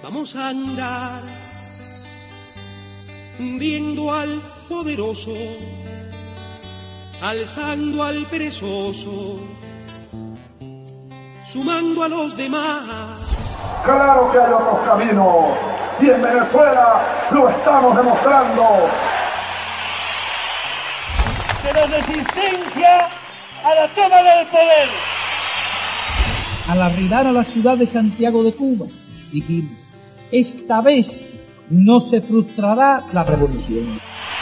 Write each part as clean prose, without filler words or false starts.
Vamos a andar viendo al poderoso, alzando al perezoso, sumando a los demás. Claro que hay otros caminos, y en Venezuela lo estamos demostrando. De la resistencia a la toma del poder. Al arribar a la ciudad de Santiago de Cuba, dijimos, esta vez no se frustrará la revolución.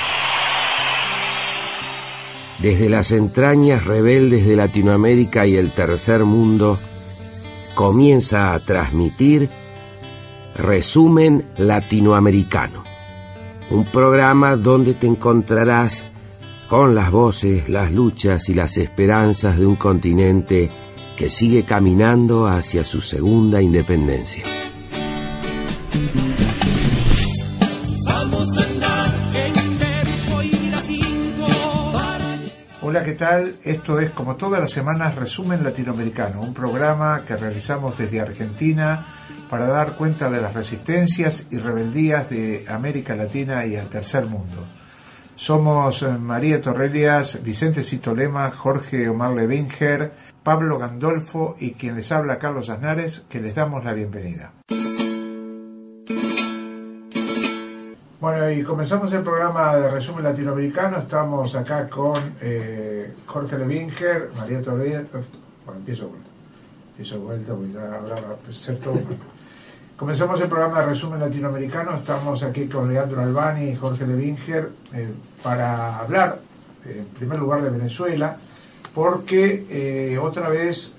Desde las entrañas rebeldes de Latinoamérica y el tercer mundo, comienza a transmitir Resumen Latinoamericano, un programa donde te encontrarás con las voces, las luchas y las esperanzas de un continente que sigue caminando hacia su segunda independencia. Vamos a andar en verso y latino para... Hola, ¿qué tal? Esto es, como todas las semanas, Resumen Latinoamericano, un programa que realizamos desde Argentina para dar cuenta de las resistencias y rebeldías de América Latina y el tercer mundo. Somos María Torrelias, Vicente Citolema, Jorge Omar Levinger, Pablo Gandolfo y quien les habla, Carlos Aznares, que les damos la bienvenida. Bueno, y comenzamos el programa de Resumen Latinoamericano. Estamos acá con Jorge Levinger, María Torrelias. Bueno, empiezo vuelta porque ya hablaba, ser todo. Comenzamos el programa de Resumen Latinoamericano. Estamos aquí con Leandro Albani y Jorge Levinger para hablar, en primer lugar, de Venezuela, porque otra vez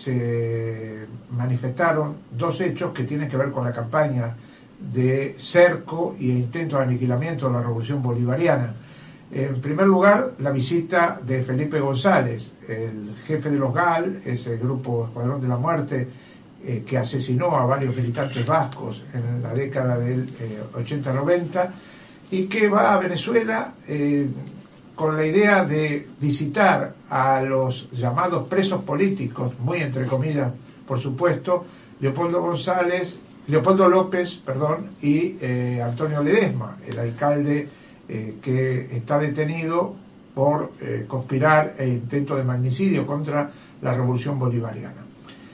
se manifestaron dos hechos que tienen que ver con la campaña de cerco y intento de aniquilamiento de la Revolución Bolivariana. En primer lugar, la visita de Felipe González, el jefe de los GAL, ese grupo Escuadrón de la Muerte, que asesinó a varios militantes vascos en la década del 80-90, y que va a Venezuela con la idea de visitar a los llamados presos políticos, muy entre comillas, por supuesto, Leopoldo López, y Antonio Ledesma, el alcalde que está detenido por conspirar e intento de magnicidio contra la Revolución Bolivariana.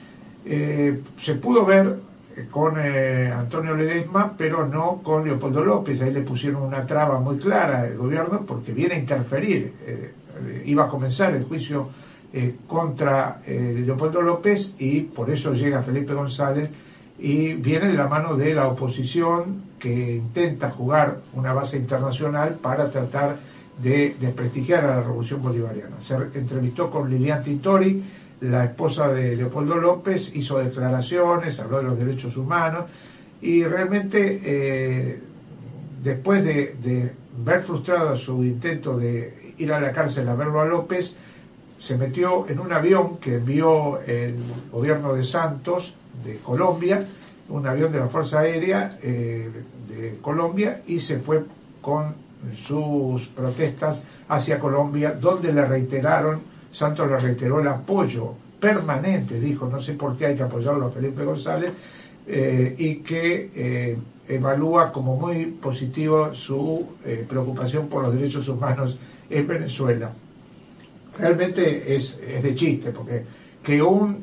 Se pudo ver con Antonio Ledesma, pero no con Leopoldo López. Ahí le pusieron una traba muy clara al gobierno porque viene a interferir. Iba a comenzar el juicio contra Leopoldo López y por eso llega Felipe González y viene de la mano de la oposición que intenta jugar una base internacional para tratar de desprestigiar a la Revolución Bolivariana. Se entrevistó con Lilian Tintori, la esposa de Leopoldo López, hizo declaraciones, habló de los derechos humanos y realmente después de ver frustrado su intento de ir a la cárcel a verlo a López, se metió en un avión que envió el gobierno de Santos de Colombia, un avión de la Fuerza Aérea de Colombia, y se fue con sus protestas hacia Colombia, donde Santos le reiteró el apoyo permanente, dijo, no sé por qué hay que apoyarlo a Felipe González, y que evalúa como muy positivo su preocupación por los derechos humanos en Venezuela. Realmente es de chiste, porque que un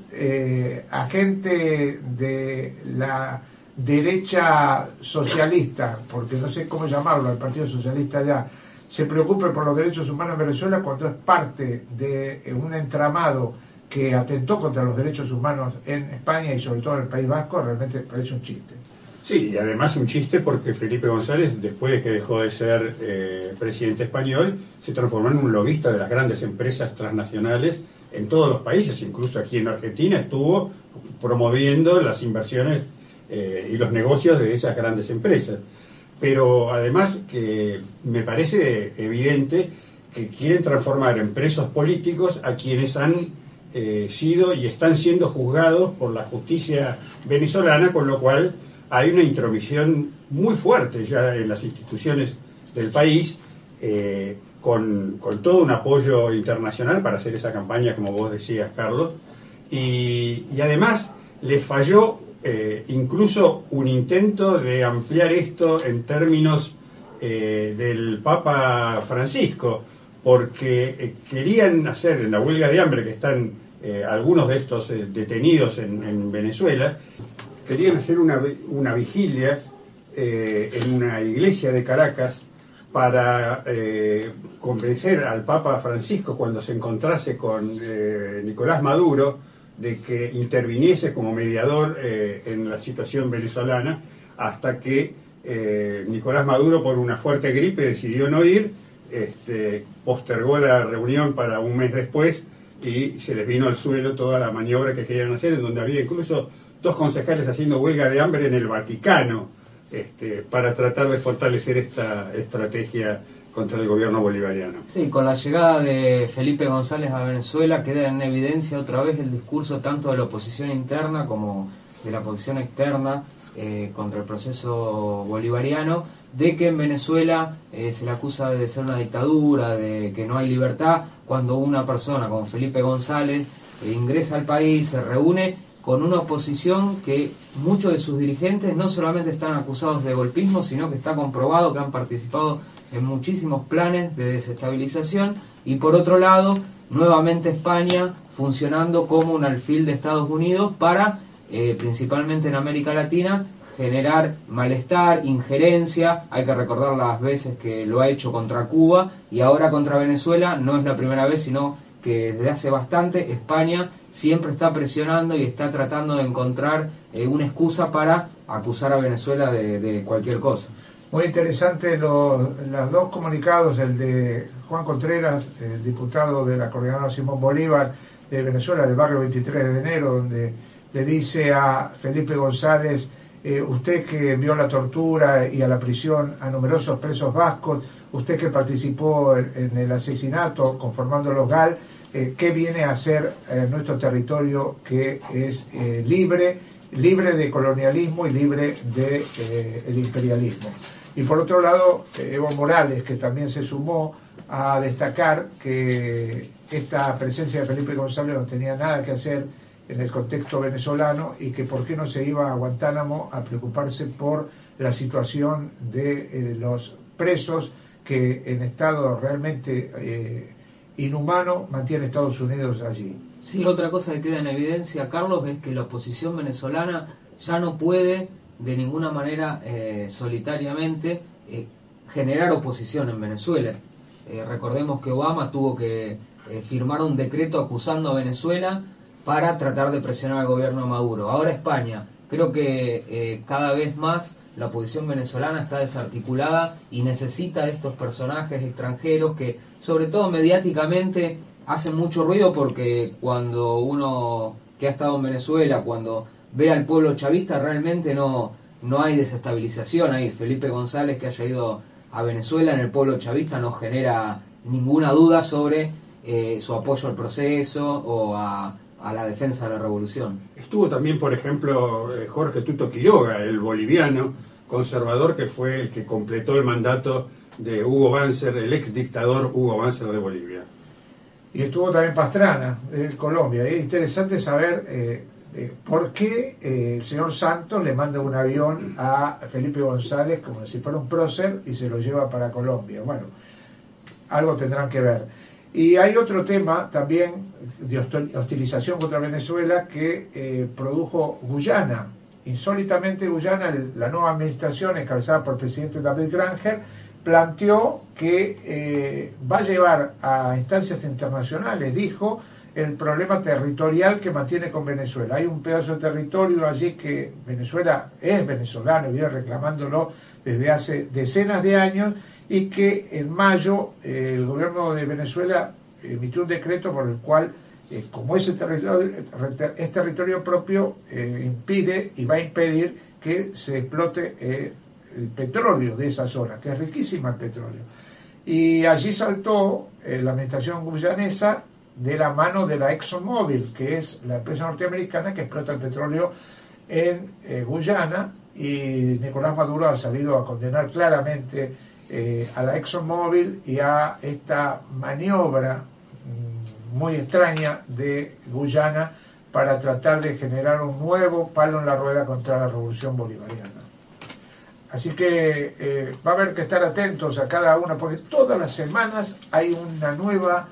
agente de la derecha socialista, porque no sé cómo llamarlo, el Partido Socialista ya, se preocupe por los derechos humanos en Venezuela cuando es parte de un entramado que atentó contra los derechos humanos en España y sobre todo en el País Vasco, realmente parece un chiste. Sí, y además un chiste porque Felipe González, después de que dejó de ser presidente español, se transformó en un lobista de las grandes empresas transnacionales en todos los países, incluso aquí en Argentina estuvo promoviendo las inversiones y los negocios de esas grandes empresas. Pero además que me parece evidente que quieren transformar en presos políticos a quienes han sido y están siendo juzgados por la justicia venezolana, con lo cual hay una intromisión muy fuerte ya en las instituciones del país, con todo un apoyo internacional para hacer esa campaña, como vos decías, Carlos, y además les falló incluso un intento de ampliar esto en términos del Papa Francisco, porque querían hacer en la huelga de hambre que están algunos de estos detenidos en Venezuela, querían hacer una vigilia en una iglesia de Caracas para convencer al Papa Francisco, cuando se encontrase con Nicolás Maduro, de que interviniese como mediador en la situación venezolana, hasta que Nicolás Maduro, por una fuerte gripe, decidió no ir, postergó la reunión para un mes después y se les vino al suelo toda la maniobra que querían hacer, en donde había incluso 2 concejales haciendo huelga de hambre en el Vaticano, para tratar de fortalecer esta estrategia contra el gobierno bolivariano. Sí, con la llegada de Felipe González a Venezuela queda en evidencia otra vez el discurso tanto de la oposición interna como de la oposición externa contra el proceso bolivariano, de que en Venezuela se le acusa de ser una dictadura, de que no hay libertad, cuando una persona como Felipe González ingresa al país, se reúne con una oposición que muchos de sus dirigentes no solamente están acusados de golpismo, sino que está comprobado que han participado en muchísimos planes de desestabilización, y por otro lado, nuevamente España funcionando como un alfil de Estados Unidos para, principalmente en América Latina, generar malestar, injerencia. Hay que recordar las veces que lo ha hecho contra Cuba y ahora contra Venezuela. No es la primera vez, sino que desde hace bastante España siempre está presionando y está tratando de encontrar una excusa para acusar a Venezuela de cualquier cosa. Muy interesante los 2 comunicados, el de Juan Contreras, el diputado de la Coordinadora Simón Bolívar de Venezuela, del barrio 23 de enero, donde le dice a Felipe González: usted que envió la tortura y a la prisión a numerosos presos vascos, usted que participó en el asesinato conformando los GAL, ¿qué viene a hacer nuestro territorio que es libre de colonialismo y libre de el imperialismo? Y por otro lado, Evo Morales, que también se sumó a destacar que esta presencia de Felipe González no tenía nada que hacer en el contexto venezolano, y que por qué no se iba a Guantánamo a preocuparse por la situación de los presos que en estado realmente inhumano mantiene Estados Unidos allí. Sí, otra cosa que queda en evidencia, Carlos, es que la oposición venezolana ya no puede de ninguna manera solitariamente generar oposición en Venezuela. Recordemos que Obama tuvo que firmar un decreto acusando a Venezuela para tratar de presionar al gobierno de Maduro. Ahora España, creo que cada vez más la oposición venezolana está desarticulada y necesita de estos personajes extranjeros que, sobre todo mediáticamente, hacen mucho ruido, porque cuando uno que ha estado en Venezuela, cuando ve al pueblo chavista, realmente no hay desestabilización ahí. Felipe González, que haya ido a Venezuela, en el pueblo chavista no genera ninguna duda sobre su apoyo al proceso o a la defensa de la revolución. Estuvo también, por ejemplo, Jorge Tuto Quiroga, el boliviano conservador, que fue el que completó el mandato de Hugo Banzer, el ex dictador Hugo Banzer de Bolivia. Y estuvo también Pastrana, en Colombia. Es interesante saber por qué el señor Santos le manda un avión a Felipe González como si fuera un prócer y se lo lleva para Colombia. Bueno, algo tendrán que ver. Y hay otro tema también de hostilización contra Venezuela que produjo Guyana. Insólitamente Guyana, la nueva administración encabezada por el presidente David Granger, planteó que va a llevar a instancias internacionales, dijo, el problema territorial que mantiene con Venezuela. Hay un pedazo de territorio allí que Venezuela es venezolano y viene reclamándolo desde hace decenas de años, y que en mayo el gobierno de Venezuela emitió un decreto por el cual, como ese territorio es territorio propio, impide y va a impedir que se explote el petróleo de esa zona, que es riquísima el petróleo. Y allí saltó la administración guyanesa de la mano de la ExxonMobil, que es la empresa norteamericana que explota el petróleo en Guyana, y Nicolás Maduro ha salido a condenar claramente a la ExxonMobil y a esta maniobra muy extraña de Guyana para tratar de generar un nuevo palo en la rueda contra la revolución bolivariana. Así que va a haber que estar atentos a cada una, porque todas las semanas hay una nueva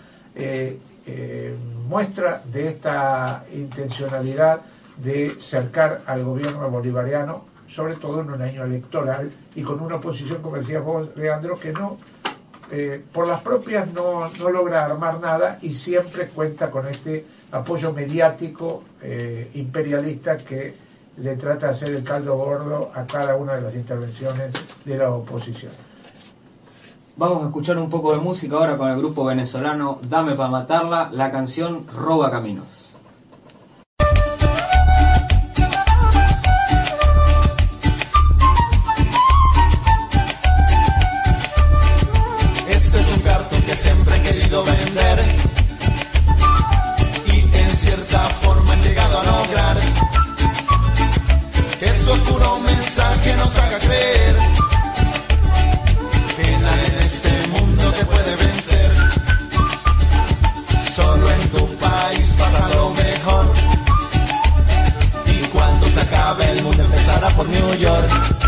muestra de esta intencionalidad de cercar al gobierno bolivariano, sobre todo en un año electoral y con una oposición, como decías vos, Leandro, que no por las propias no logra armar nada y siempre cuenta con este apoyo mediático imperialista que le trata de hacer el caldo gordo a cada una de las intervenciones de la oposición. Vamos a escuchar un poco de música ahora con el grupo venezolano Dame Pa' Matarla, la canción Roba Caminos. Este es un cartón que siempre he querido vender y en cierta forma he llegado a lograr que su oscuro mensaje nos haga creer que nadie en este mundo te puede vencer. Solo en tu país pasa lo mejor y cuando se acabe el mundo empezará por New York.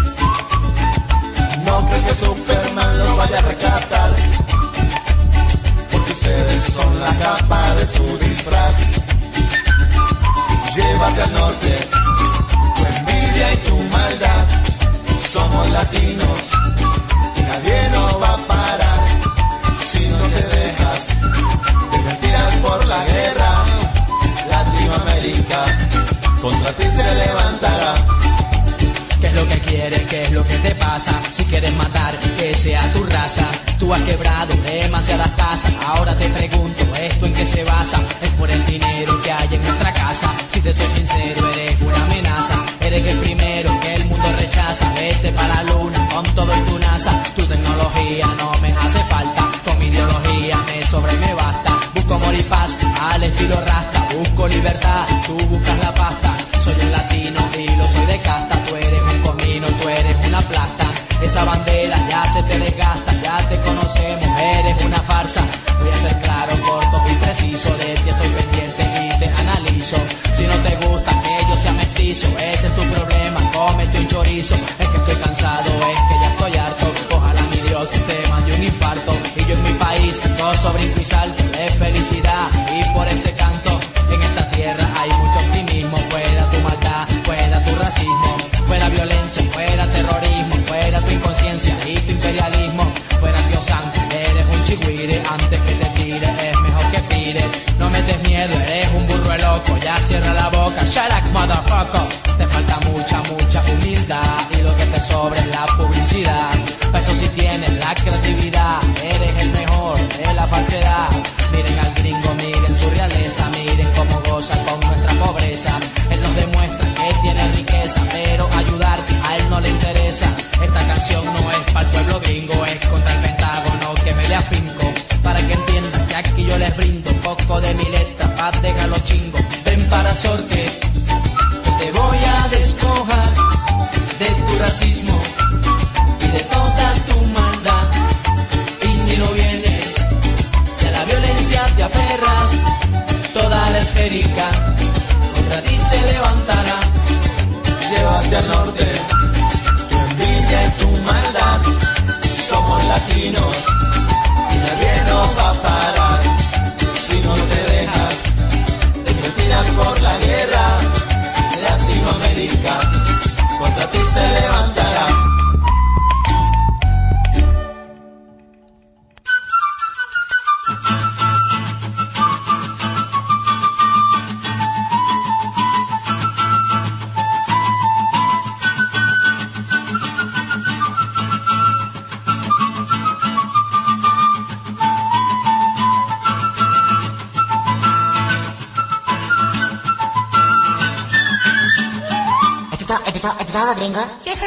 No creo que Superman lo vaya a rescatar, porque ustedes son la capa de su disfraz. Llévate al norte tu envidia y tu maldad. Somos latinos y nadie nos va a parar si no te dejas de mentiras por la guerra. Latinoamérica contra ti se levantará. ¿Qué es lo que quieres? ¿Qué es lo que te pasa? Si quieres matar, que sea tu raza. Tú has quebrado demasiadas casas. Ahora te pregunto, ¿esto en qué se basa? Es por el dinero que hay en nuestra casa. Si te soy sincero, eres una amenaza. Eres el primero que el mundo rechaza. Vete para la luna con todo en tu NASA. Tu tecnología no me hace falta. Con mi ideología me sobra y me basta. Busco amor y paz al estilo rasta. Busco libertad, tú buscas la pasta. Soy un latino y lo soy de casta. Tú eres un comino, tú eres una plasta. Esa bandera ya se te desgasta. Ya te conocemos, eres una farsa. Voy a ser claro, corto y preciso. De ti estoy pendiente y te analizo. Si no te gusta que yo sea mestizo, ese es tu problema, cómete un chorizo. Es que estoy cansado, es que ya estoy harto. Ojalá mi Dios te mande un infarto. Y yo en mi país gozo, brinco y salto de felicidad. Y por este canto, en esta tierra hay mucho optimismo. Fuera tu maldad, fuera tu racismo, fuera violencia, fuera terrorismo, fuera tu inconsciencia y tu imperialismo. Fuera Dios santo, eres un chigüire. Antes que te tires, es mejor que pires. No me des miedo, eres un burro loco. Ya cierra la boca, shut up, motherfucker. Te falta mucha humildad y lo que te sobra es la publicidad. Para eso sí tienes la creatividad, eres el mejor de la falsedad. Miren al gringo, miren su realeza, miren cómo goza con nuestra pobreza. Él nos demuestra que tiene riqueza, pero ayudarte a él no le interesa. Esta canción no es para el pueblo gringo, es contra el Pentágono que me le afinco. Para que entiendan que aquí yo les brindo un poco de mi letra, paz deja los chingos. Ven para Sorte, te voy a despojar de tu racismo y de toda tu maldad. Y si no vienes, de la violencia te aferras. Toda la esférica contra ti se levantará. Llévate al norte tu envidia y tu maldad. Somos latinos y nadie nos va a parar si no te dejas de mentiras por la guerra. Latinoamérica contra ti se levantará. todo, gringo.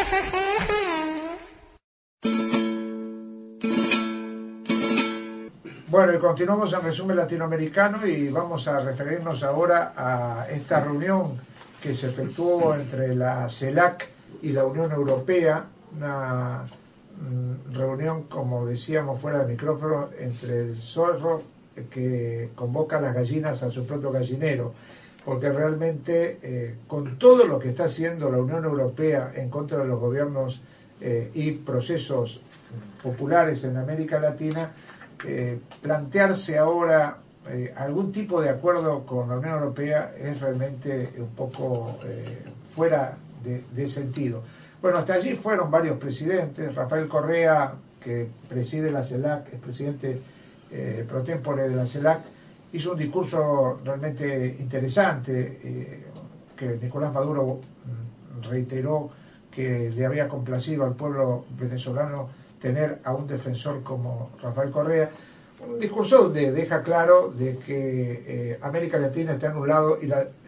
Bueno, y continuamos en Resumen Latinoamericano y vamos a referirnos ahora a esta reunión que se efectuó entre la CELAC y la Unión Europea, una reunión, como decíamos fuera del micrófono, entre el zorro que convoca a las gallinas a su propio gallinero. porque realmente con todo lo que está haciendo la Unión Europea en contra de los gobiernos y procesos populares en América Latina, plantearse ahora algún tipo de acuerdo con la Unión Europea es realmente un poco fuera de sentido. Bueno, hasta allí fueron varios presidentes. Rafael Correa, que preside la CELAC, es presidente pro tempore de la CELAC, hizo un discurso realmente interesante, que Nicolás Maduro reiteró que le había complacido al pueblo venezolano tener a un defensor como Rafael Correa. Un discurso donde deja claro de que América Latina está en un lado y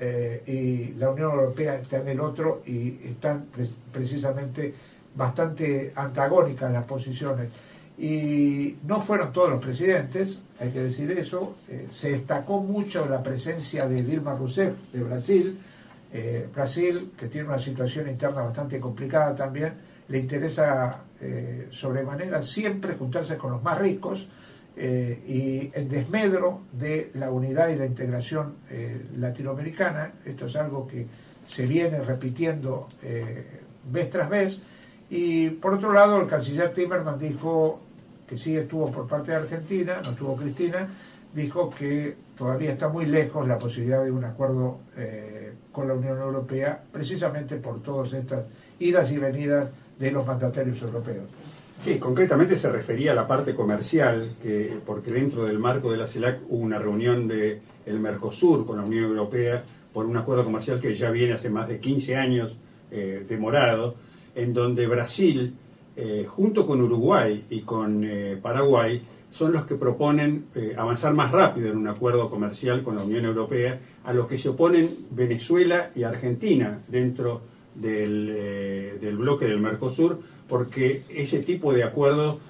la Unión Europea está en el otro, y están precisamente bastante antagónicas las posiciones. Y no fueron todos los presidentes, hay que decir eso. Se destacó mucho la presencia de Dilma Rousseff de Brasil. Brasil, que tiene una situación interna bastante complicada también, le interesa sobremanera siempre juntarse con los más ricos, y en desmedro de la unidad y la integración latinoamericana. Esto es algo que se viene repitiendo vez tras vez. Y por otro lado, el canciller Timmermans dijo que sí estuvo por parte de Argentina, no estuvo Cristina, dijo que todavía está muy lejos la posibilidad de un acuerdo con la Unión Europea, precisamente por todas estas idas y venidas de los mandatarios europeos. Sí, concretamente se refería a la parte comercial, porque dentro del marco de la CELAC hubo una reunión del Mercosur con la Unión Europea por un acuerdo comercial que ya viene hace más de 15 años demorado, en donde Brasil, junto con Uruguay y con Paraguay, son los que proponen avanzar más rápido en un acuerdo comercial con la Unión Europea, a los que se oponen Venezuela y Argentina dentro del bloque del Mercosur, porque ese tipo de acuerdo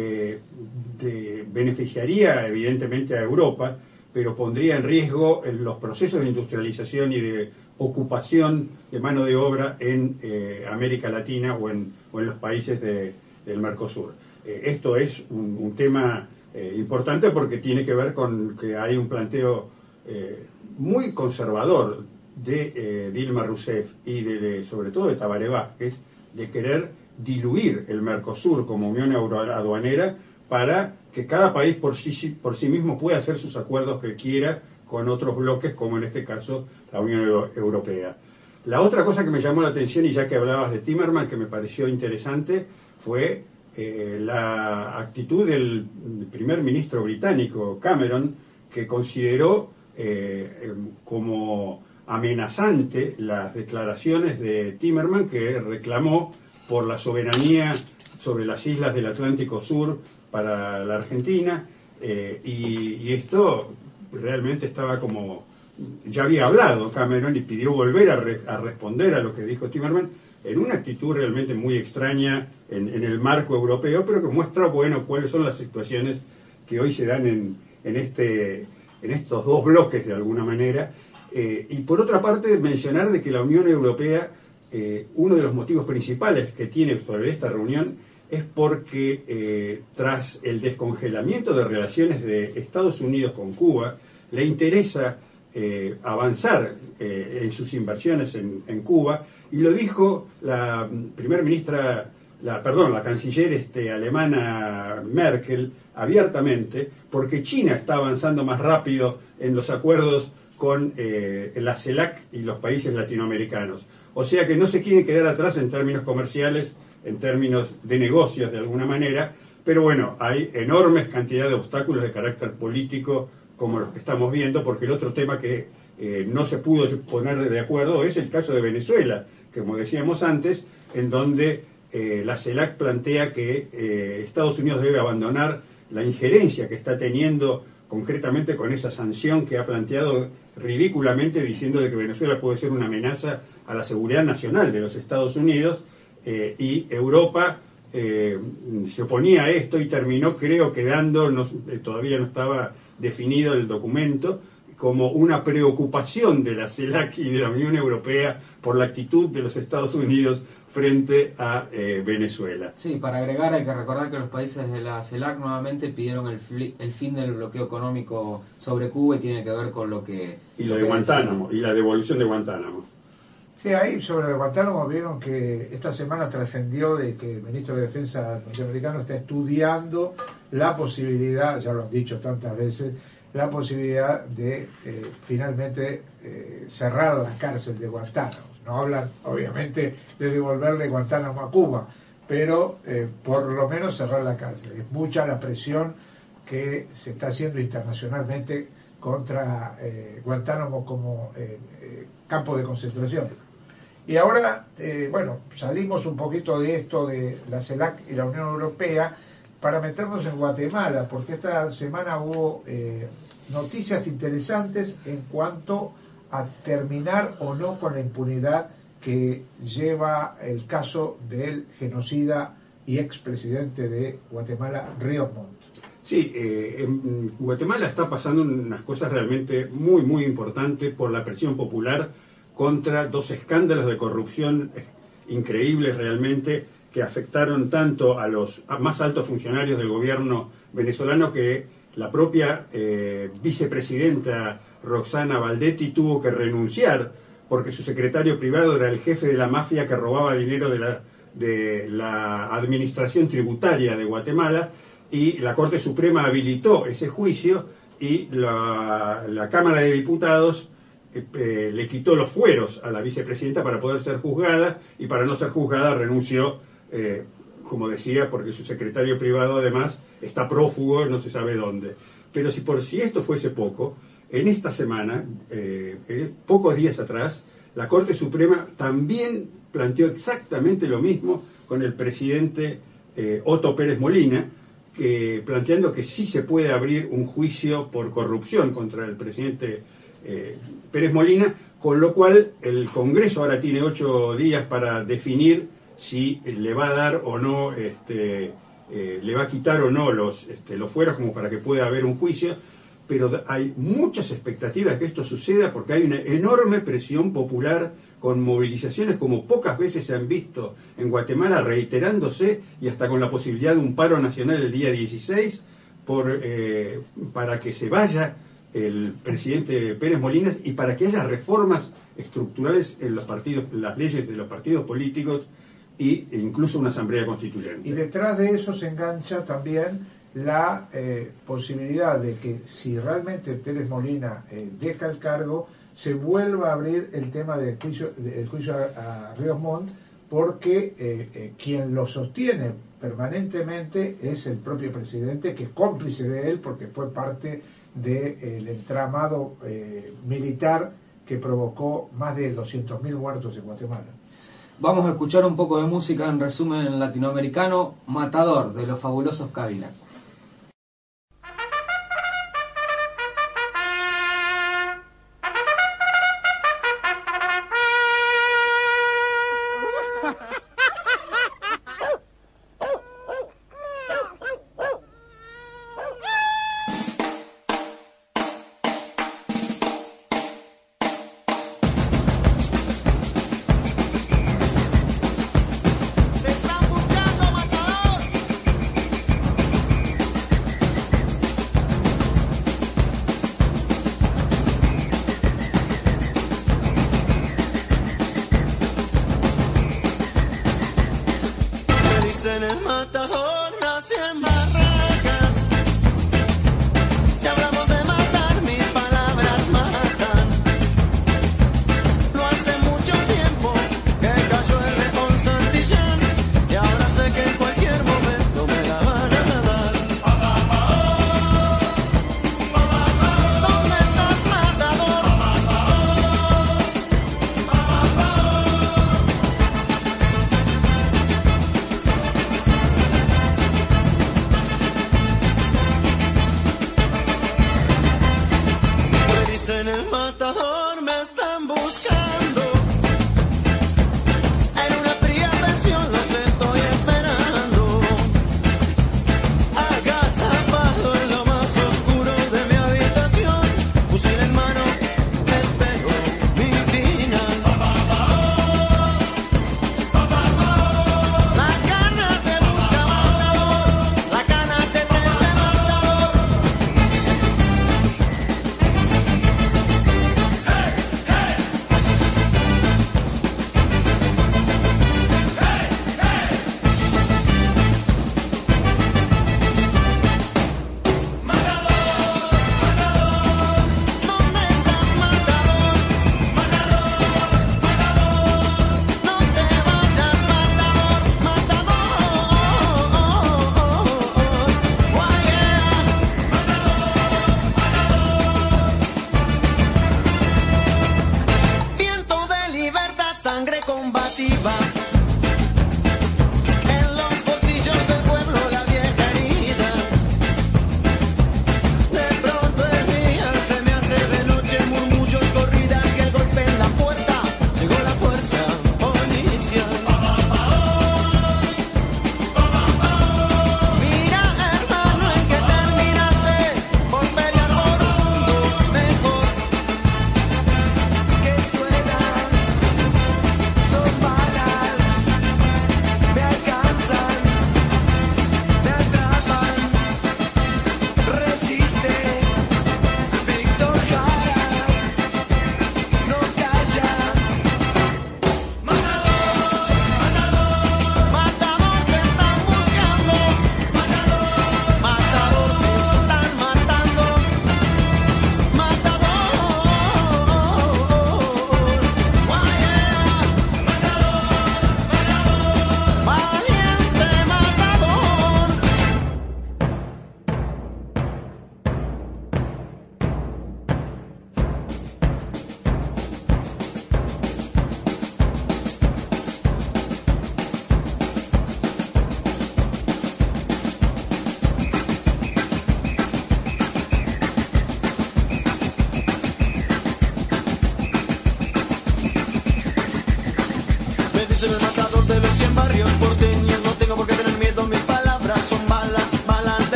beneficiaría evidentemente a Europa, pero pondría en riesgo los procesos de industrialización y de ocupación de mano de obra en América Latina o en los países del Mercosur. Esto es un tema importante porque tiene que ver con que hay un planteo muy conservador de Dilma Rousseff y sobre todo de Tabaré Vázquez, de querer diluir el Mercosur como unión aduanera para que cada país por sí mismo pueda hacer sus acuerdos que quiera con otros bloques, como en este caso la Unión Europea. La otra cosa que me llamó la atención, y ya que hablabas de Timmermans, que me pareció interesante, fue la actitud del primer ministro británico, Cameron, que consideró como amenazante las declaraciones de Timmermans, que reclamó por la soberanía sobre las islas del Atlántico Sur para la Argentina, y esto realmente estaba como... Ya había hablado Cameron y pidió volver a responder a lo que dijo Timmermans en una actitud realmente muy extraña en el marco europeo, pero que muestra, bueno, cuáles son las situaciones que hoy se dan en estos dos bloques de alguna manera. Y por otra parte, mencionar de que la Unión Europea, uno de los motivos principales que tiene sobre esta reunión es porque tras el descongelamiento de relaciones de Estados Unidos con Cuba, le interesa avanzar en sus inversiones en Cuba, y lo dijo la canciller alemana Merkel abiertamente, porque China está avanzando más rápido en los acuerdos con la CELAC y los países latinoamericanos. O sea que no se quieren quedar atrás en términos comerciales, en términos de negocios de alguna manera, pero bueno, hay enormes cantidades de obstáculos de carácter político como los que estamos viendo, porque el otro tema que no se pudo poner de acuerdo es el caso de Venezuela, que como decíamos antes, en donde la CELAC plantea que Estados Unidos debe abandonar la injerencia que está teniendo concretamente con esa sanción que ha planteado ridículamente, diciendo de que Venezuela puede ser una amenaza a la seguridad nacional de los Estados Unidos, y Europa se oponía a esto y terminó, creo, quedando, todavía no estaba definido el documento, como una preocupación de la CELAC y de la Unión Europea por la actitud de los Estados Unidos frente a Venezuela. Sí, para agregar hay que recordar que los países de la CELAC nuevamente pidieron el fin del bloqueo económico sobre Cuba y tiene que ver con lo que... Y lo de Guantánamo, y la devolución de Guantánamo. Sí, ahí sobre Guantánamo vieron que esta semana trascendió de que el ministro de Defensa norteamericano está estudiando la posibilidad, ya lo han dicho tantas veces, la posibilidad de finalmente cerrar la cárcel de Guantánamo. No hablan, obviamente, de devolverle Guantánamo a Cuba, pero por lo menos cerrar la cárcel. Es mucha la presión que se está haciendo internacionalmente contra Guantánamo como campo de concentración. Y ahora, bueno, salimos un poquito de esto de la CELAC y la Unión Europea para meternos en Guatemala, porque esta semana hubo noticias interesantes en cuanto a terminar o no con la impunidad que lleva el caso del genocida y expresidente de Guatemala, Ríos Montt. Sí, en Guatemala está pasando unas cosas realmente muy, muy importantes por la presión popular contra dos escándalos de corrupción increíbles realmente, que afectaron tanto a los más altos funcionarios del gobierno venezolano que la propia vicepresidenta Roxana Valdetti tuvo que renunciar porque su secretario privado era el jefe de la mafia que robaba dinero de la administración tributaria de Guatemala, y la Corte Suprema habilitó ese juicio y la Cámara de Diputados le quitó los fueros a la vicepresidenta para poder ser juzgada, y para no ser juzgada renunció, como decía, porque su secretario privado además está prófugo, no se sabe dónde. Pero si esto fuese poco, en esta semana, pocos días atrás, la Corte Suprema también planteó exactamente lo mismo con el presidente Otto Pérez Molina, planteando que sí se puede abrir un juicio por corrupción contra el presidente Pérez Molina, con lo cual el Congreso ahora tiene 8 días para definir si le va a dar o no, le va a quitar o no los fueros como para que pueda haber un juicio. Pero hay muchas expectativas que esto suceda porque hay una enorme presión popular con movilizaciones como pocas veces se han visto en Guatemala, reiterándose, y hasta con la posibilidad de un paro nacional el día 16 para que se vaya el presidente Pérez Molina y para que haya reformas estructurales en los partidos, las leyes de los partidos políticos e incluso una asamblea constituyente. Y detrás de eso se engancha también la posibilidad de que si realmente Pérez Molina deja el cargo, se vuelva a abrir el tema del juicio a Ríos Montt, porque quien lo sostiene permanentemente es el propio presidente, que es cómplice de él porque fue parte del entramado militar que provocó más de 200.000 muertos en Guatemala. Vamos a escuchar un poco de música en resumen latinoamericano, Matador, de los Fabulosos Cadillac. El matador nace en Barracas. Si hablamos de matar, mis palabras matan. No hace mucho tiempo que cayó el león Santillán, y ahora sé que en cualquier momento me la van a dar. ¿Dónde estás, matador?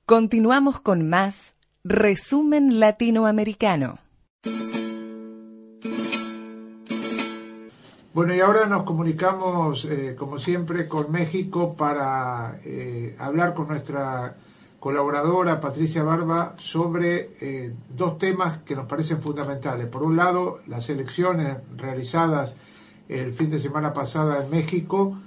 Continuamos con más Resumen Latinoamericano. Bueno, y ahora nos comunicamos, como siempre, con México para hablar con nuestra colaboradora Patricia Barba sobre dos temas que nos parecen fundamentales. Por un lado, las elecciones realizadas el fin de semana pasada en México,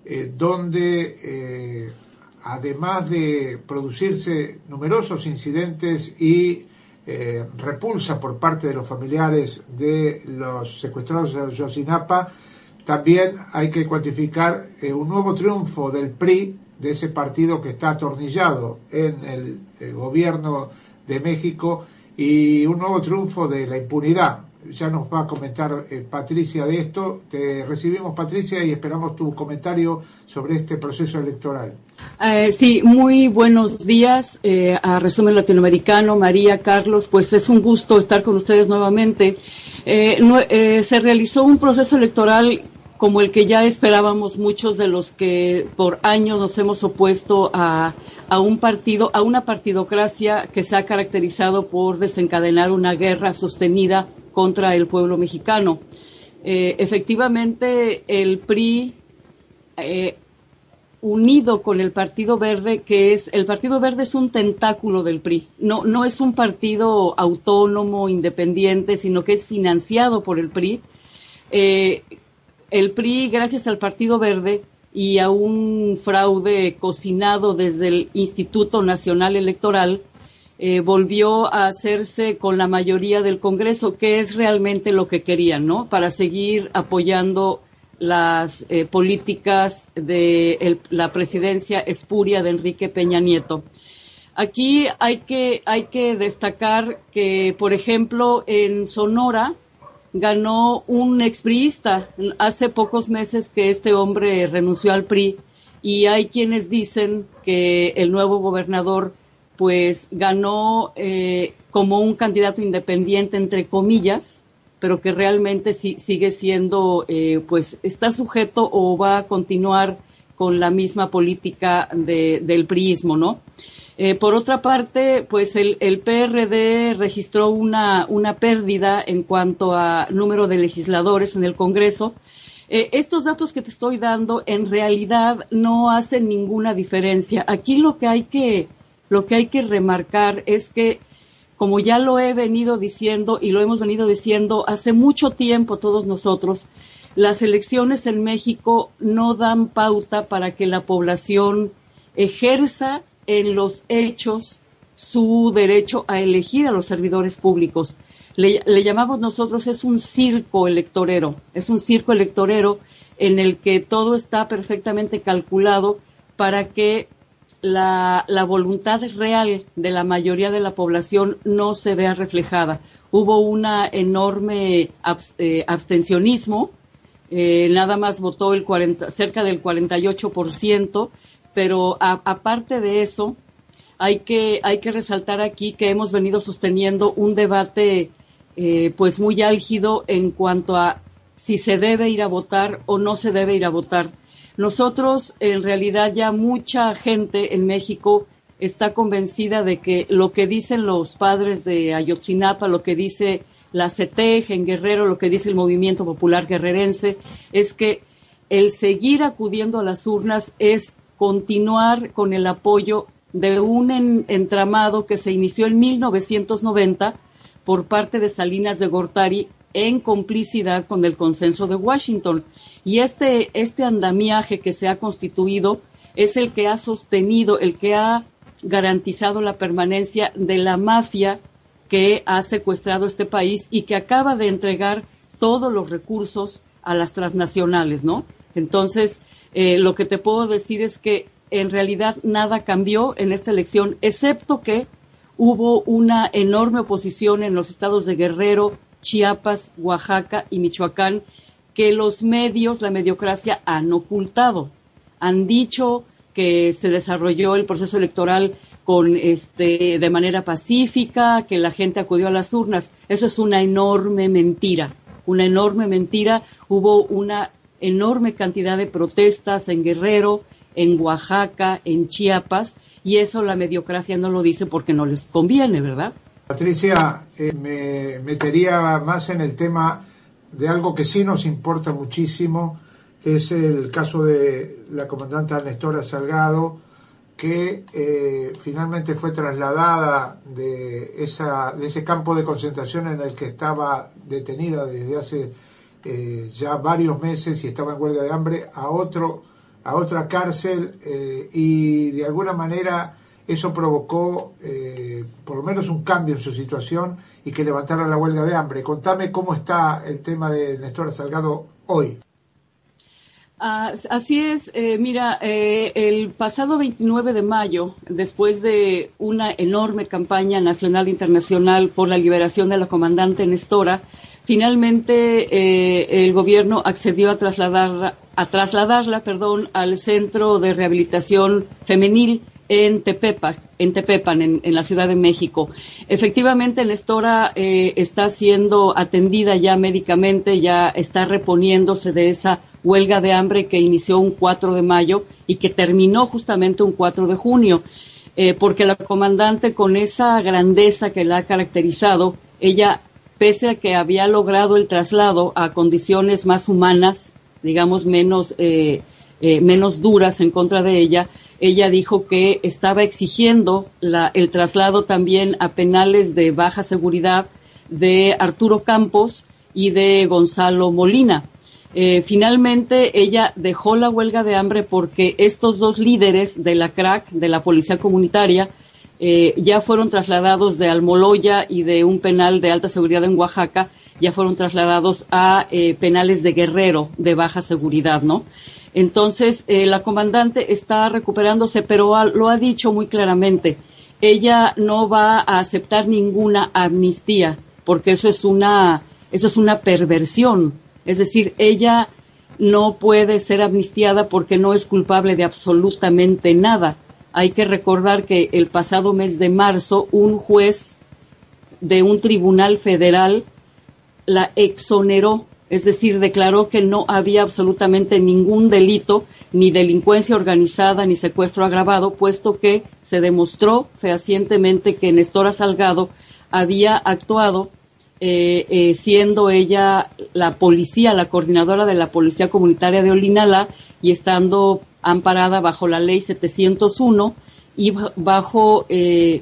donde además de producirse numerosos incidentes y repulsa por parte de los familiares de los secuestrados de Ayotzinapa, también hay que cuantificar un nuevo triunfo del PRI, de ese partido que está atornillado en el gobierno de México, y un nuevo triunfo de la impunidad. Ya nos va a comentar Patricia de esto. Te recibimos, Patricia, y esperamos tu comentario sobre este proceso electoral. Sí, muy buenos días a Resumen Latinoamericano, María, Carlos. Pues es un gusto estar con ustedes nuevamente. Se realizó un proceso electoral como el que ya esperábamos muchos de los que por años nos hemos opuesto a un partido, a una partidocracia que se ha caracterizado por desencadenar una guerra sostenida contra el pueblo mexicano. Efectivamente, el PRI, unido con el Partido Verde, el Partido Verde es un tentáculo del PRI. No es un partido autónomo, independiente, sino que es financiado por el PRI. El PRI, gracias al Partido Verde y a un fraude cocinado desde el Instituto Nacional Electoral, volvió a hacerse con la mayoría del Congreso, que es realmente lo que querían, ¿no? Para seguir apoyando las políticas de la presidencia espuria de Enrique Peña Nieto. Aquí hay que destacar que, por ejemplo, en Sonora ganó un expriista. Hace pocos meses que este hombre renunció al PRI, y hay quienes dicen que el nuevo gobernador pues ganó como un candidato independiente, entre comillas, pero que realmente sigue siendo, pues está sujeto o va a continuar con la misma política del priismo, ¿no? Por otra parte, pues el PRD registró una pérdida en cuanto a número de legisladores en el Congreso. Estos datos que te estoy dando en realidad no hacen ninguna diferencia. Aquí lo que hay que remarcar es que, como ya lo he venido diciendo y lo hemos venido diciendo hace mucho tiempo todos nosotros, las elecciones en México no dan pauta para que la población ejerza en los hechos su derecho a elegir a los servidores públicos. Le llamamos nosotros, es un circo electorero en el que todo está perfectamente calculado para que la voluntad real de la mayoría de la población no se vea reflejada. Hubo una enorme abstencionismo, nada más votó cerca del 48%, pero aparte de eso, hay que resaltar aquí que hemos venido sosteniendo un debate pues muy álgido en cuanto a si se debe ir a votar o no se debe ir a votar. Nosotros, en realidad, ya mucha gente en México está convencida de que lo que dicen los padres de Ayotzinapa, lo que dice la CETEG en Guerrero, lo que dice el Movimiento Popular Guerrerense, es que el seguir acudiendo a las urnas es continuar con el apoyo de un entramado que se inició en 1990 por parte de Salinas de Gortari en complicidad con el Consenso de Washington. Y este andamiaje que se ha constituido es el que ha sostenido, el que ha garantizado la permanencia de la mafia que ha secuestrado este país y que acaba de entregar todos los recursos a las transnacionales, ¿no? Entonces, lo que te puedo decir es que en realidad nada cambió en esta elección, excepto que hubo una enorme oposición en los estados de Guerrero, Chiapas, Oaxaca y Michoacán, que los medios, la mediocracia, han ocultado. Han dicho que se desarrolló el proceso electoral de manera pacífica, que la gente acudió a las urnas. Eso es una enorme mentira. Hubo una enorme cantidad de protestas en Guerrero, en Oaxaca, en Chiapas, y eso la mediocracia no lo dice porque no les conviene, ¿verdad? Patricia, me metería más en el tema de algo que sí nos importa muchísimo, que es el caso de la comandante Ernestora Salgado, que finalmente fue trasladada de ese campo de concentración en el que estaba detenida desde hace ya varios meses y estaba en huelga de hambre a otra cárcel, y de alguna manera eso provocó por lo menos un cambio en su situación y que levantara la huelga de hambre. Contame cómo está el tema de Ernestora Salgado hoy. Así es, mira, el pasado 29 de mayo, después de una enorme campaña nacional e internacional por la liberación de la comandante Ernestora, finalmente el gobierno accedió a trasladarla, al Centro de Rehabilitación Femenil en Tepepan, en la Ciudad de México. Efectivamente, Ernestora está siendo atendida ya médicamente, ya está reponiéndose de esa huelga de hambre que inició un 4 de mayo y que terminó justamente un 4 de junio, porque la comandante, con esa grandeza que la ha caracterizado, ella, pese a que había logrado el traslado a condiciones más humanas, digamos menos duras en contra de ella, ella dijo que estaba exigiendo el traslado también a penales de baja seguridad de Arturo Campos y de Gonzalo Molina. Finalmente ella dejó la huelga de hambre porque estos dos líderes de la CRAC, de la Policía Comunitaria, ya fueron trasladados de Almoloya y de un penal de alta seguridad en Oaxaca, ya fueron trasladados a penales de Guerrero de baja seguridad, ¿no? Entonces, la comandante está recuperándose, pero lo ha dicho muy claramente. Ella no va a aceptar ninguna amnistía, porque eso es una perversión. Es decir, ella no puede ser amnistiada porque no es culpable de absolutamente nada. Hay que recordar que el pasado mes de marzo, un juez de un tribunal federal la exoneró, es decir, declaró que no había absolutamente ningún delito, ni delincuencia organizada, ni secuestro agravado, puesto que se demostró fehacientemente que Ernestora Salgado había actuado siendo ella la policía, la coordinadora de la Policía Comunitaria de Olinalá, y estando amparada bajo la Ley 701 y bajo el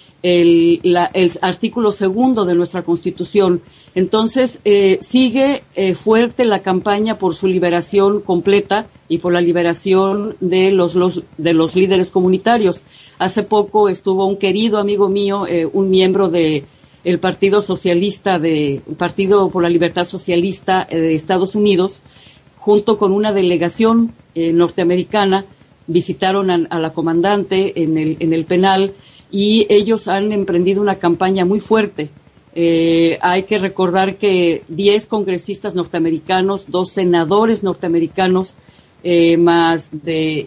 artículo 2 de nuestra Constitución. Entonces, sigue fuerte la campaña por su liberación completa y por la liberación de los líderes comunitarios. Hace poco estuvo un querido amigo mío, un miembro de el Partido Socialista, Partido por la Libertad Socialista de Estados Unidos, junto con una delegación norteamericana, visitaron a la comandante en el penal, y ellos han emprendido una campaña muy fuerte. Hay que recordar que 10 congresistas norteamericanos, 2 senadores norteamericanos, más de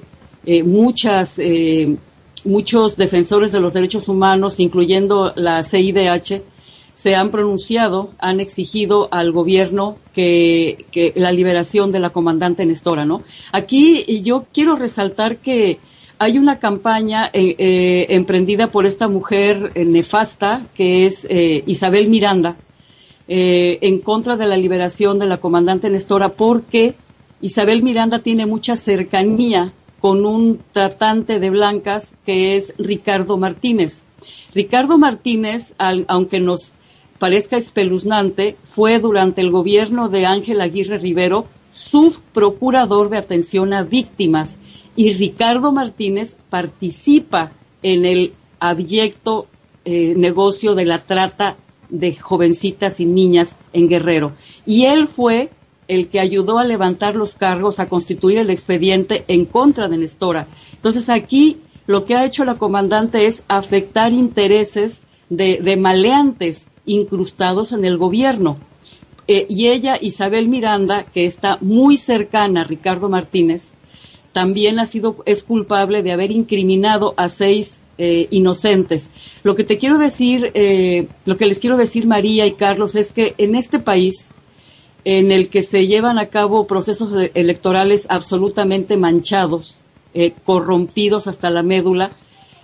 muchos defensores de los derechos humanos, incluyendo la CIDH, se han pronunciado, han exigido al gobierno que la liberación de la comandante Ernestora, ¿no? Aquí yo quiero resaltar que hay una campaña emprendida por esta mujer nefasta, que es Isabel Miranda, en contra de la liberación de la comandante Ernestora, porque Isabel Miranda tiene mucha cercanía con un tratante de blancas que es Ricardo Martínez. Ricardo Martínez, aunque nos parezca espeluznante, fue durante el gobierno de Ángel Aguirre Rivero subprocurador de atención a víctimas, y Ricardo Martínez participa en el abyecto negocio de la trata de jovencitas y niñas en Guerrero. Y él fue el que ayudó a levantar los cargos, a constituir el expediente en contra de Ernestora. Entonces aquí lo que ha hecho la comandante es afectar intereses de maleantes incrustados en el gobierno. Y ella, Isabel Miranda, que está muy cercana a Ricardo Martínez, también es culpable de haber incriminado a 6 inocentes. Lo que les quiero decir, María y Carlos, es que en este país, en el que se llevan a cabo procesos electorales absolutamente manchados, corrompidos hasta la médula,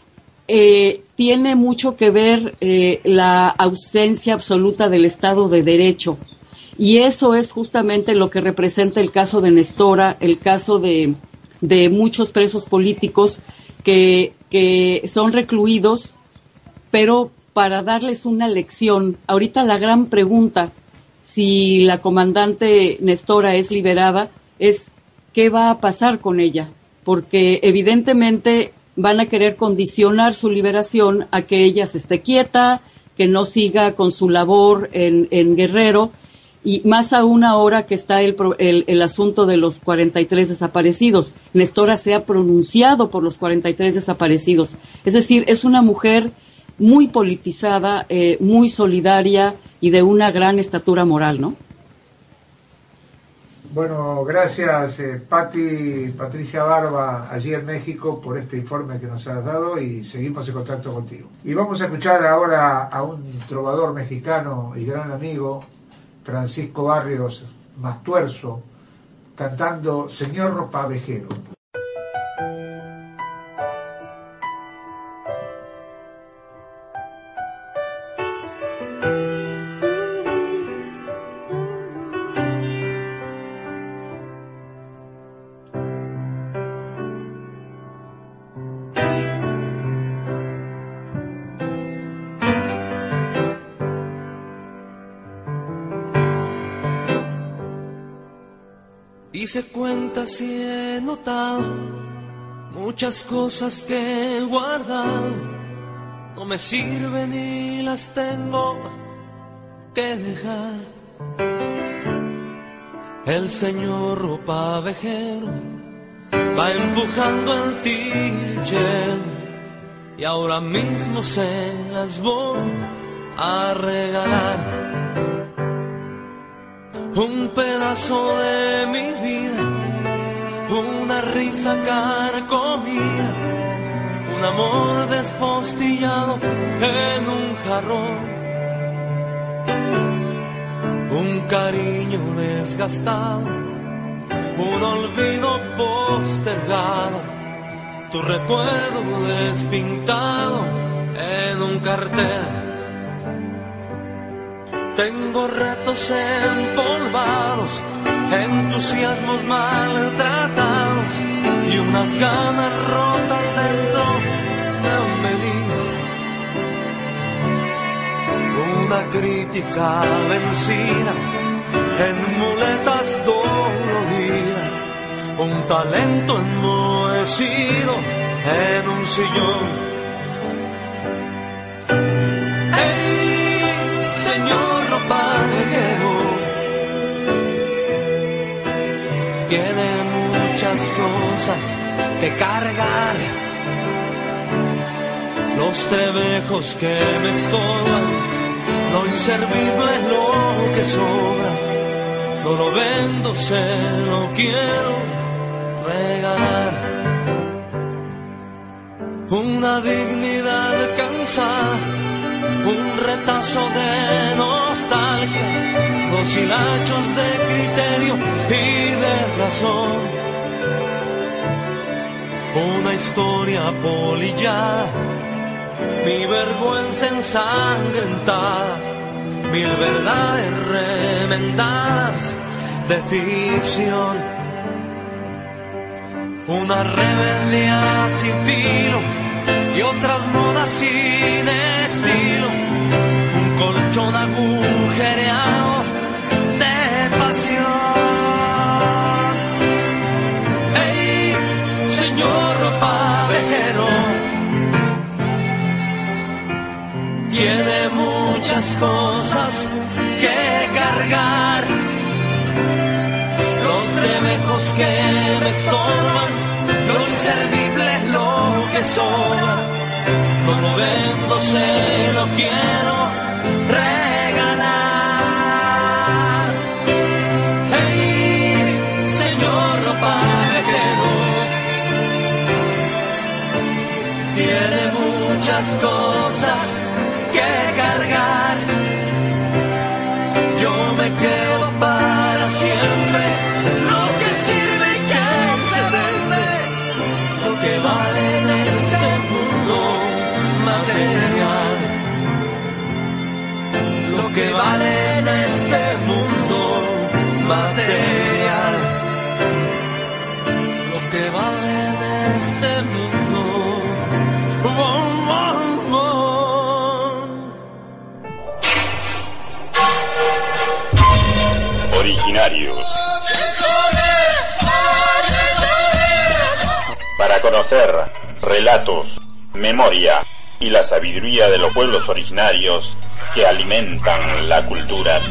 tiene mucho que ver la ausencia absoluta del Estado de Derecho. Y eso es justamente lo que representa el caso de Nestora, el caso de muchos presos políticos que son recluidos, pero para darles una lección. Ahorita la gran pregunta, si la comandante Nestora es liberada, es ¿qué va a pasar con ella? Porque evidentemente van a querer condicionar su liberación a que ella se esté quieta, que no siga con su labor en Guerrero, y más aún ahora que está el asunto de los 43 desaparecidos. Nestora se ha pronunciado por los 43 desaparecidos. Es decir, es una mujer muy politizada, muy solidaria y de una gran estatura moral, ¿no? Bueno, gracias Patricia Barba, allí en México, por este informe que nos has dado, y seguimos en contacto contigo. Y vamos a escuchar ahora a un trovador mexicano y gran amigo, Francisco Barrios Mastuerzo, cantando Señor Pavejero. Hice cuentas y he notado muchas cosas que he guardado, no me sirven y las tengo que dejar. El señor Pavejero va empujando el tilichero y ahora mismo se las voy a regalar. Un pedazo de mi vida, una risa carcomida, un amor despostillado en un jarrón, un cariño desgastado, un olvido postergado, tu recuerdo despintado en un cartel. Tengo retos empolvados, entusiasmos maltratados y unas ganas rotas dentro de un beliz. Una crítica vencida en muletas doloridas, un talento enmohecido en un sillón. Pavejero tiene muchas cosas que cargar, los trebejos que me estorban, lo inservible es lo que sobra, no lo vendo, se lo quiero regalar. Una dignidad cansada, un retazo de nostalgia, dos hilachos de criterio y de razón, una historia polillada, mi vergüenza ensangrentada, mil verdades remendadas de ficción, una rebeldía sin filo y otras modas sin estilo, un colchón agujereado de pasión. ¡Ey, señor Pavejero! Tiene muchas cosas que cargar, los trebejos que me estorban, lo inservible es lo que sobra, no lo vendo, se lo quiero regalar. ¡Hey, señor Pavejero! Tiene muchas cosas que cargar, yo me quedo para siempre, lo que sirve y que se vende, lo que vale en este mundo originarios. Para conocer relatos, memoria y la sabiduría de los pueblos originarios que alimentan la cultura.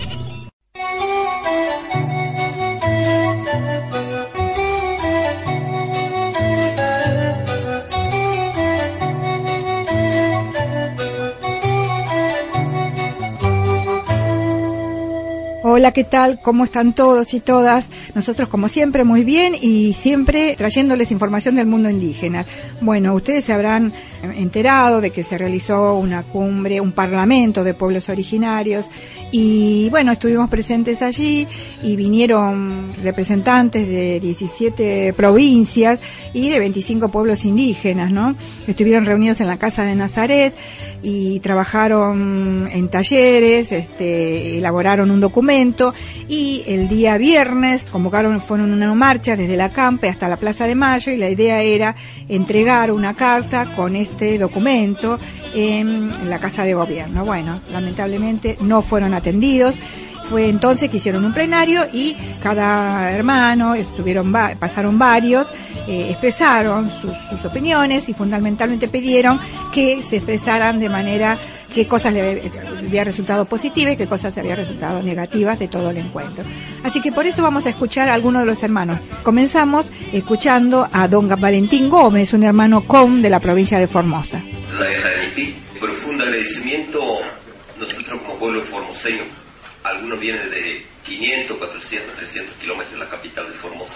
Hola, ¿qué tal? ¿Cómo están todos y todas? Nosotros, como siempre, muy bien y siempre trayéndoles información del mundo indígena. Bueno, ustedes se habrán enterado de que se realizó una cumbre, un parlamento de pueblos originarios y, bueno, estuvimos presentes allí y vinieron representantes de 17 provincias y de 25 pueblos indígenas, ¿no? Estuvieron reunidos en la Casa de Nazaret y trabajaron en talleres, elaboraron un documento y el día viernes fueron una marcha desde la Campe hasta la Plaza de Mayo y la idea era entregar una carta con este documento en la Casa de Gobierno. Bueno, lamentablemente no fueron atendidos. Fue entonces que hicieron un plenario y cada hermano, pasaron varios, expresaron sus opiniones y fundamentalmente pidieron que se expresaran de manera qué cosas le había resultado positivas y qué cosas le había resultado negativas de todo el encuentro. Así que por eso vamos a escuchar a algunos de los hermanos. Comenzamos escuchando a don Valentín Gómez, un hermano com de la provincia de Formosa. Profundo agradecimiento nosotros como pueblo formoseño. Algunos vienen de 500, 400, 300 kilómetros de la capital de Formosa.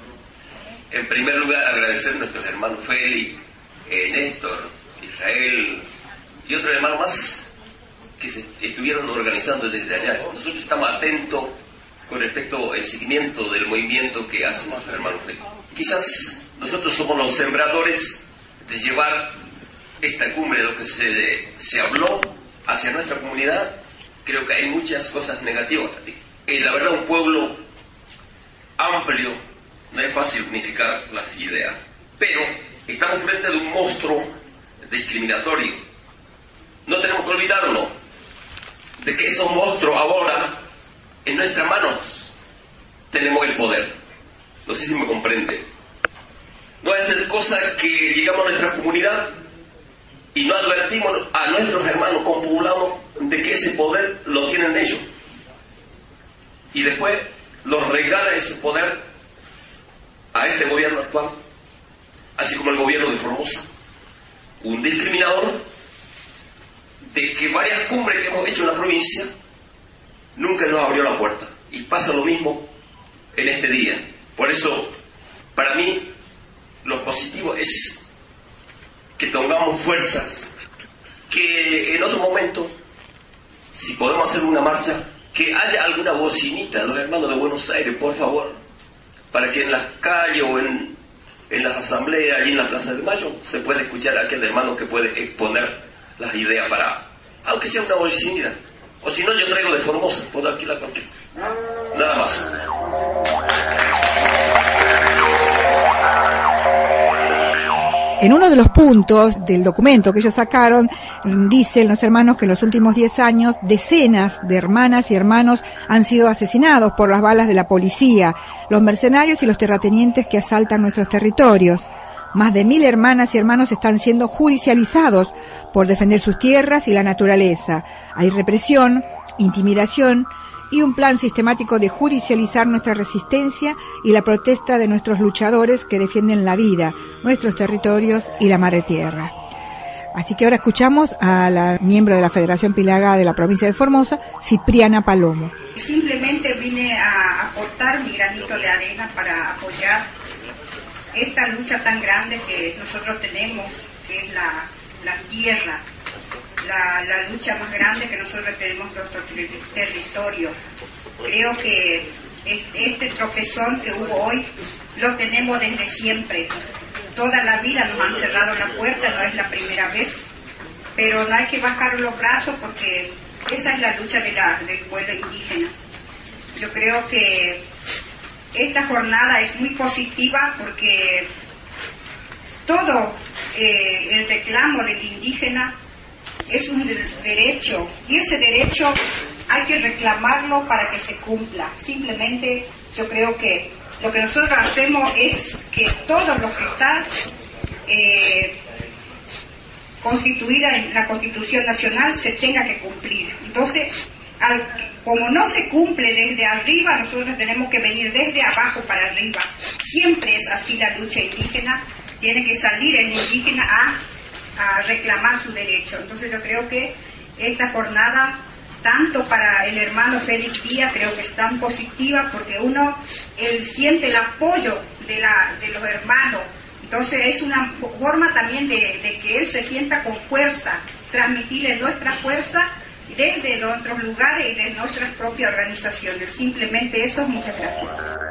En primer lugar, agradecer a nuestros hermanos Félix, Néstor, Israel y otro hermano más que se estuvieron organizando desde allá. Nosotros estamos atentos con respecto al seguimiento del movimiento que hacen nuestros hermanos Félix. Quizás nosotros somos los sembradores de llevar esta cumbre, lo que se habló hacia nuestra comunidad. Creo que hay muchas cosas negativas. La verdad, un pueblo amplio, no es fácil unificar las ideas, pero estamos frente a un monstruo discriminatorio. No tenemos que olvidarnos de que esos monstruos ahora, en nuestras manos, tenemos el poder. No sé si me comprende. No es el cosa que llegamos a nuestra comunidad y no advertimos a nuestros hermanos compobulados de que ese poder lo tienen ellos. Y después los regala ese poder a este gobierno actual, así como el gobierno de Formosa. Un discriminador de que varias cumbres que hemos hecho en la provincia nunca nos abrió la puerta. Y pasa lo mismo en este día. Por eso, para mí, lo positivo es que tengamos fuerzas, que en otro momento, si podemos hacer una marcha, que haya alguna bocinita, los hermanos de Buenos Aires, por favor, para que en las calles o en las asambleas, allí en la Plaza de Mayo, se pueda escuchar a aquel hermano que puede exponer las ideas para, aunque sea una bocinita, o si no, yo traigo de Formosa, puedo alquilar cualquier, nada más. En uno de los puntos del documento que ellos sacaron, dicen los hermanos que en los últimos 10 años decenas de hermanas y hermanos han sido asesinados por las balas de la policía, los mercenarios y los terratenientes que asaltan nuestros territorios. Más de 1000 hermanas y hermanos están siendo judicializados por defender sus tierras y la naturaleza. Hay represión, intimidación y un plan sistemático de judicializar nuestra resistencia y la protesta de nuestros luchadores que defienden la vida, nuestros territorios y la madre tierra. Así que ahora escuchamos a la miembro de la Federación Pilaga de la provincia de Formosa, Cipriana Palomo. Simplemente vine a aportar mi granito de arena para apoyar esta lucha tan grande que nosotros tenemos, que es la tierra. La lucha más grande que nosotros tenemos en nuestro territorio. Creo que este tropezón que hubo hoy lo tenemos desde siempre. Toda la vida nos han cerrado la puerta, no es la primera vez, pero no hay que bajar los brazos porque esa es la lucha del pueblo indígena. Yo creo que esta jornada es muy positiva porque todo el reclamo del indígena es un derecho, y ese derecho hay que reclamarlo para que se cumpla. Simplemente yo creo que lo que nosotros hacemos es que todo lo que está constituida en la Constitución Nacional se tenga que cumplir. Entonces, como no se cumple desde arriba, nosotros tenemos que venir desde abajo para arriba. Siempre es así la lucha indígena, tiene que salir el indígena a reclamar su derecho. Entonces yo creo que esta jornada, tanto para el hermano Félix Díaz, creo que es tan positiva porque él siente el apoyo de los hermanos. Entonces es una forma también de que él se sienta con fuerza, transmitirle nuestra fuerza desde nuestros lugares y de nuestras propias organizaciones. Simplemente eso, muchas gracias.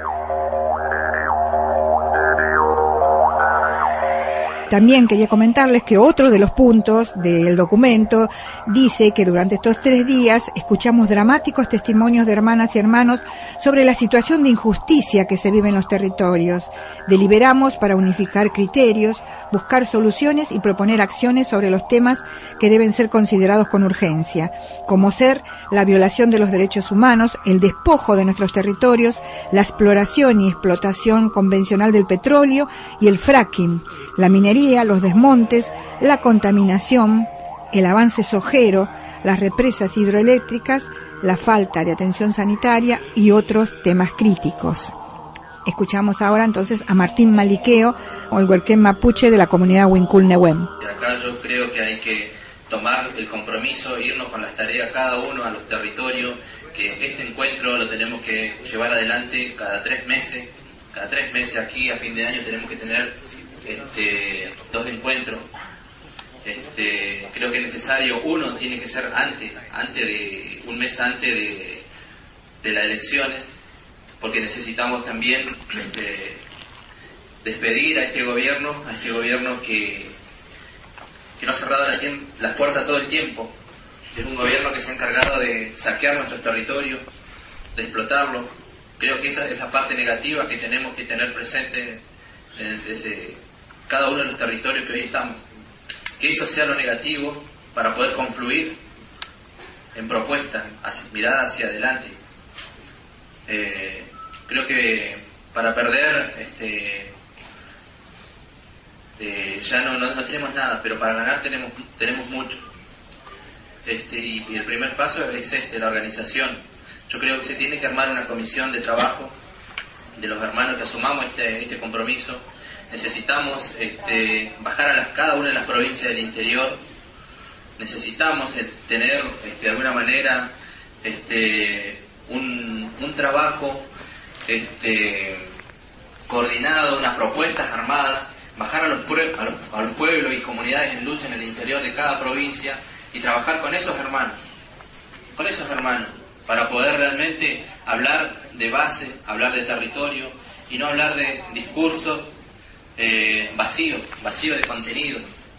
También quería comentarles que otro de los puntos del documento dice que durante estos 3 días escuchamos dramáticos testimonios de hermanas y hermanos sobre la situación de injusticia que se vive en los territorios. Deliberamos para unificar criterios, buscar soluciones y proponer acciones sobre los temas que deben ser considerados con urgencia, como ser la violación de los derechos humanos, el despojo de nuestros territorios, la exploración y explotación convencional del petróleo y el fracking, la minería, los desmontes, la contaminación, el avance sojero, las represas hidroeléctricas, la falta de atención sanitaria y otros temas críticos. Escuchamos ahora entonces a Martín Maliqueo, o el huerquén mapuche de la comunidad Huincul-Nehuen. Acá yo creo que hay que tomar el compromiso, irnos con las tareas cada uno a los territorios, que este encuentro lo tenemos que llevar adelante cada 3 meses. Cada 3 meses aquí a fin de año tenemos que tener 2 encuentros. Creo que es necesario, uno tiene que ser un mes antes de las elecciones, porque necesitamos también despedir a este gobierno que nos ha cerrado las puertas todo el tiempo. Es un gobierno que se ha encargado de saquear nuestros territorios, de explotarlos. Creo que esa es la parte negativa que tenemos que tener presente desde cada uno de los territorios que hoy estamos. Que eso sea lo negativo para poder confluir en propuestas, miradas hacia adelante. Creo que para perder ya no tenemos nada, pero para ganar tenemos mucho. Y el primer paso es la organización. Yo creo que se tiene que armar una comisión de trabajo de los hermanos que asumamos este compromiso. Necesitamos bajar a cada una de las provincias del interior. Necesitamos tener de alguna manera un trabajo coordinado, unas propuestas armadas, bajar a los pueblos y comunidades en lucha en el interior de cada provincia y trabajar con esos hermanos, para poder realmente hablar de base, hablar de territorio y no hablar de discursos vacíos de contenido.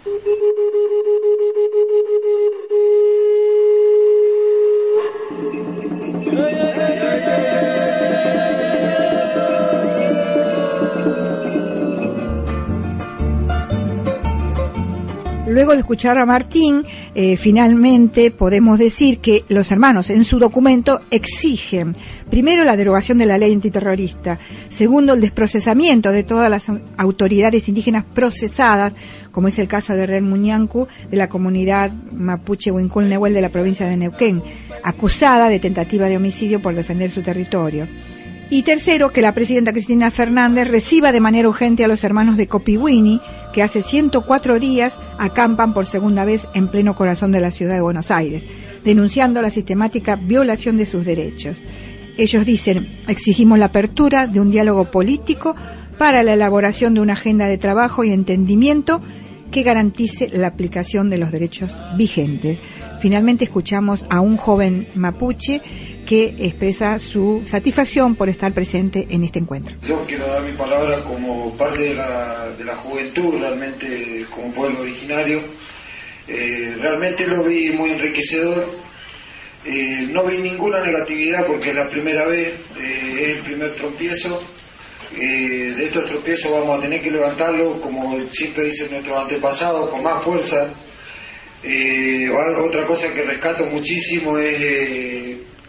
Luego de escuchar a Martín, finalmente podemos decir que los hermanos en su documento exigen, primero, la derogación de la ley antiterrorista, segundo, el desprocesamiento de todas las autoridades indígenas procesadas, como es el caso de Ren Muñancu, de la comunidad mapuche Huincul-Nehuen de la provincia de Neuquén, acusada de tentativa de homicidio por defender su territorio. Y tercero, que la presidenta Cristina Fernández reciba de manera urgente a los hermanos de Copihuini, que hace 104 días acampan por segunda vez en pleno corazón de la ciudad de Buenos Aires, denunciando la sistemática violación de sus derechos. Ellos dicen: exigimos la apertura de un diálogo político para la elaboración de una agenda de trabajo y entendimiento que garantice la aplicación de los derechos vigentes. Finalmente escuchamos a un joven mapuche que expresa su satisfacción por estar presente en este encuentro. Yo quiero dar mi palabra como parte de la juventud, realmente como pueblo originario. Realmente lo vi muy enriquecedor. No vi ninguna negatividad porque es la primera vez, es el primer tropiezo. De estos tropiezos vamos a tener que levantarlo, como siempre dicen nuestros antepasados, con más fuerza. Otra cosa que rescato muchísimo es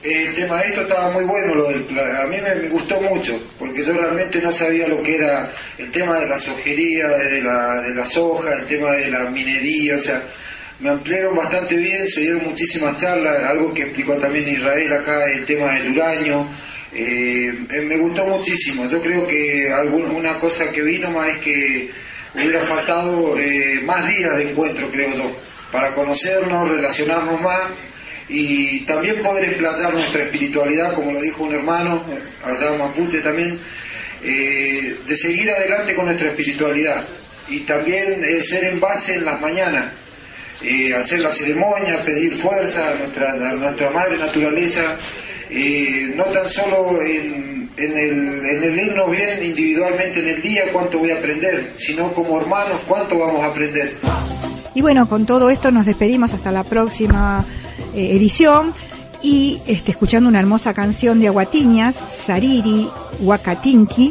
El tema de esto estaba muy bueno, a mí me gustó mucho, porque yo realmente no sabía lo que era el tema de la sojería, de la soja, el tema de la minería, o sea, me ampliaron bastante bien, se dieron muchísimas charlas, algo que explicó también Israel acá, el tema del uranio, me gustó muchísimo. Yo creo que una cosa que vino más es que hubiera faltado más días de encuentro, creo yo, para conocernos, relacionarnos más y también poder explayar nuestra espiritualidad, como lo dijo un hermano allá en Mapuche también, de seguir adelante con nuestra espiritualidad y también ser en base en las mañanas, hacer la ceremonia, pedir fuerza a nuestra madre naturaleza, no tan solo en el irnos bien individualmente en el día cuánto voy a aprender, sino como hermanos cuánto vamos a aprender. Y bueno, con todo esto nos despedimos hasta la próxima edición y escuchando una hermosa canción de Aguatiñas, Sariri Huacatinqui.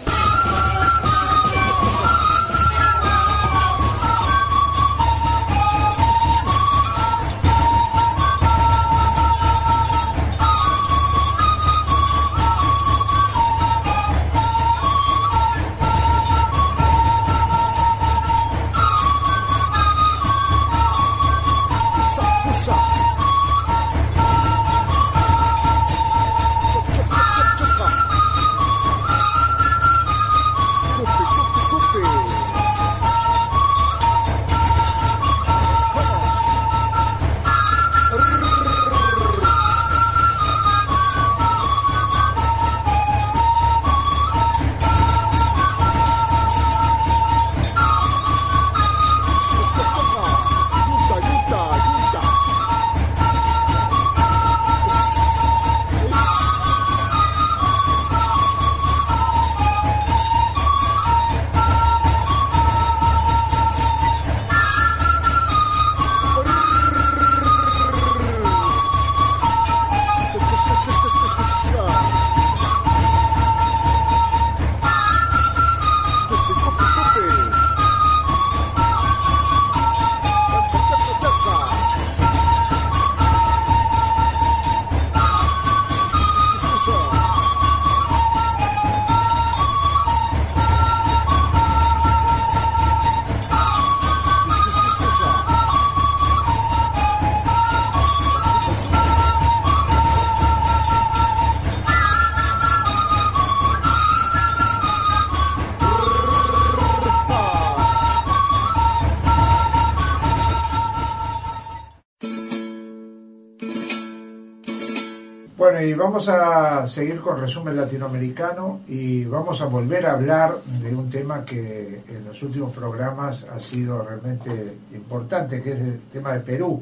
Bueno, y vamos a seguir con Resumen Latinoamericano y vamos a volver a hablar de un tema que en los últimos programas ha sido realmente importante, que es el tema de Perú.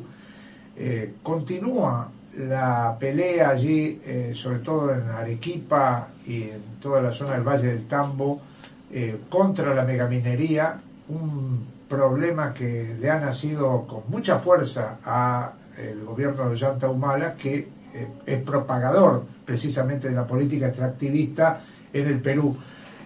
Continúa la pelea allí, sobre todo en Arequipa y en toda la zona del Valle del Tambo, contra la megaminería, un problema que le ha nacido con mucha fuerza al gobierno de Ollanta Humala, que es propagador precisamente de la política extractivista en el Perú.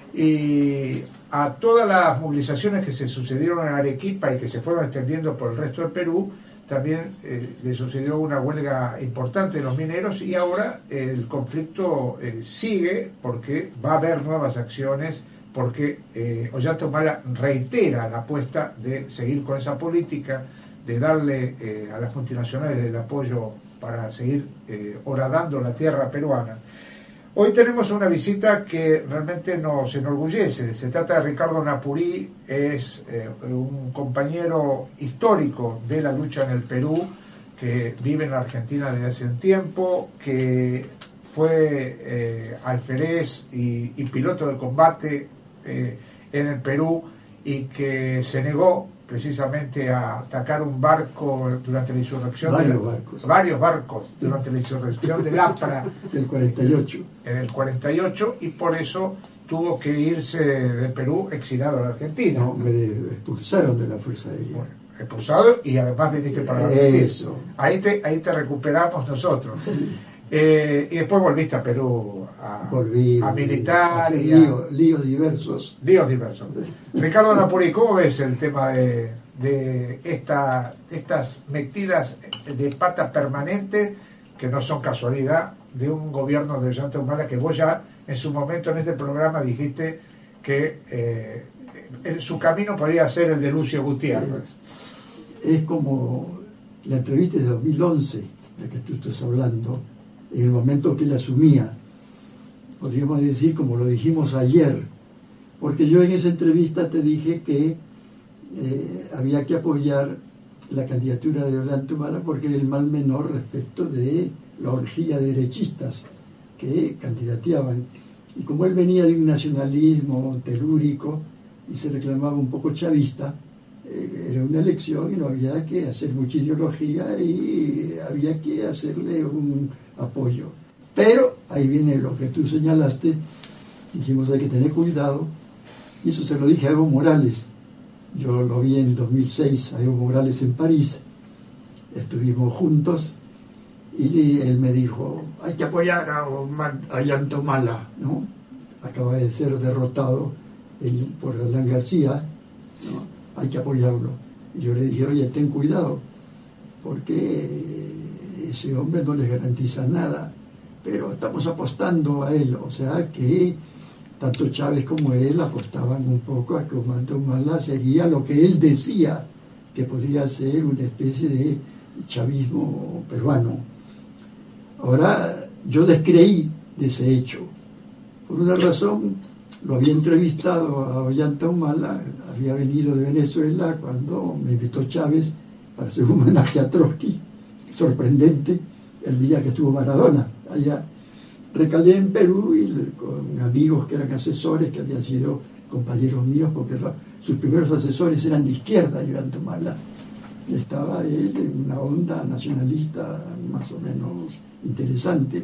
Y a todas las movilizaciones que se sucedieron en Arequipa y que se fueron extendiendo por el resto del Perú, también le sucedió una huelga importante de los mineros, y ahora el conflicto sigue porque va a haber nuevas acciones, porque Ollanta Humala reitera la apuesta de seguir con esa política, de darle a las multinacionales el apoyo para seguir horadando la tierra peruana. Hoy tenemos una visita que realmente nos enorgullece. Se trata de Ricardo Napurí, es un compañero histórico de la lucha en el Perú, que vive en la Argentina desde hace un tiempo, que fue alférez y piloto de combate en el Perú, y que se negó precisamente a atacar un barco durante la insurrección. Varios barcos durante la insurrección del APRA del 48. En el 48, y por eso tuvo que irse del Perú exilado a la Argentina. No, me expulsaron de la Fuerza Aérea. Bueno, expulsado, y además viniste para la Argentina. Eso. Ahí te recuperamos nosotros. Y después volviste a Perú a militar y líos diversos. Ricardo Napurí, ¿cómo ves el tema de estas metidas de pata permanente que no son casualidad, de un gobierno de Ollanta Humala, que vos ya en su momento en este programa dijiste que su camino podría ser el de Lucio Gutiérrez. Es como la entrevista de 2011, de que tú estás hablando, en el momento que él asumía, podríamos decir, como lo dijimos ayer, porque yo en esa entrevista te dije que había que apoyar la candidatura de Ollanta Humala porque era el mal menor respecto de la orgía de derechistas que candidateaban. Y como él venía de un nacionalismo telúrico y se reclamaba un poco chavista, era una elección y no había que hacer mucha ideología y había que hacerle un apoyo. Pero ahí viene lo que tú señalaste, dijimos hay que tener cuidado, y eso se lo dije a Evo Morales. Yo lo vi en 2006 a Evo Morales en París, estuvimos juntos y él me dijo, hay que apoyar a Ollanta Humala, ¿no? Acaba de ser derrotado por Alan García, ¿no? Hay que apoyarlo. Y yo le dije, oye, ten cuidado, porque ese hombre no les garantiza nada, pero estamos apostando a él, o sea que tanto Chávez como él apostaban un poco a que Ollanta Humala sería lo que él decía, que podría ser una especie de chavismo peruano. Ahora, yo descreí de ese hecho. Por una razón, lo había entrevistado a Ollanta Humala, había venido de Venezuela cuando me invitó Chávez para hacer un homenaje a Trotsky, sorprendente, el día que estuvo Maradona allá. Recalé en Perú y con amigos que eran asesores, que habían sido compañeros míos, porque sus primeros asesores eran de izquierda, Ollanta Humala. Estaba él en una onda nacionalista más o menos interesante,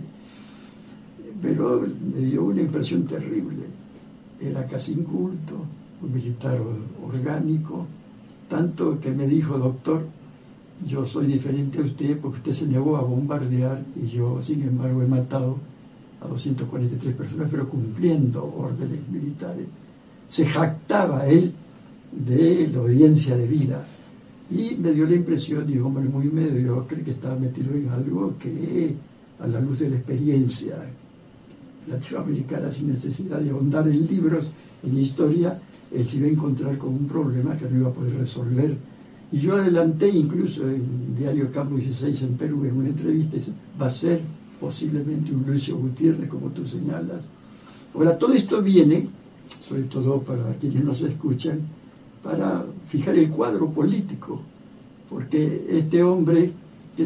pero me dio una impresión terrible. Era casi inculto, un militar orgánico, tanto que me dijo, doctor, yo soy diferente a usted porque usted se negó a bombardear y yo, sin embargo, he matado a 243 personas, pero cumpliendo órdenes militares. Se jactaba él de la audiencia de vida. Y me dio la impresión, digo, hombre, muy mediocre, que estaba metido en algo que, a la luz de la experiencia latinoamericana, sin necesidad de ahondar en libros, en historia, él se iba a encontrar con un problema que no iba a poder resolver. Y yo adelanté, incluso en Diario Campo 16 en Perú, en una entrevista, va a ser posiblemente un Lucio Gutiérrez, como tú señalas. Ahora, todo esto viene, sobre todo para quienes nos escuchan, para fijar el cuadro político, porque este hombre,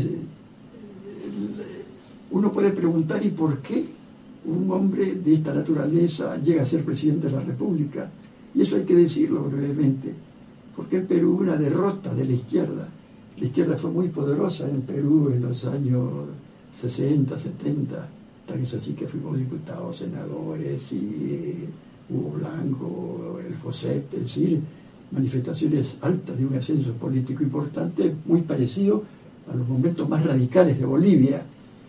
uno puede preguntar, ¿y por qué un hombre de esta naturaleza llega a ser presidente de la República? Y eso hay que decirlo brevemente, porque en Perú hubo una derrota de la izquierda. La izquierda fue muy poderosa en Perú en los años 60, 70, tal vez así que fuimos diputados, senadores, y Hugo Blanco, el Foset, es decir, manifestaciones altas de un ascenso político importante, muy parecido a los momentos más radicales de Bolivia.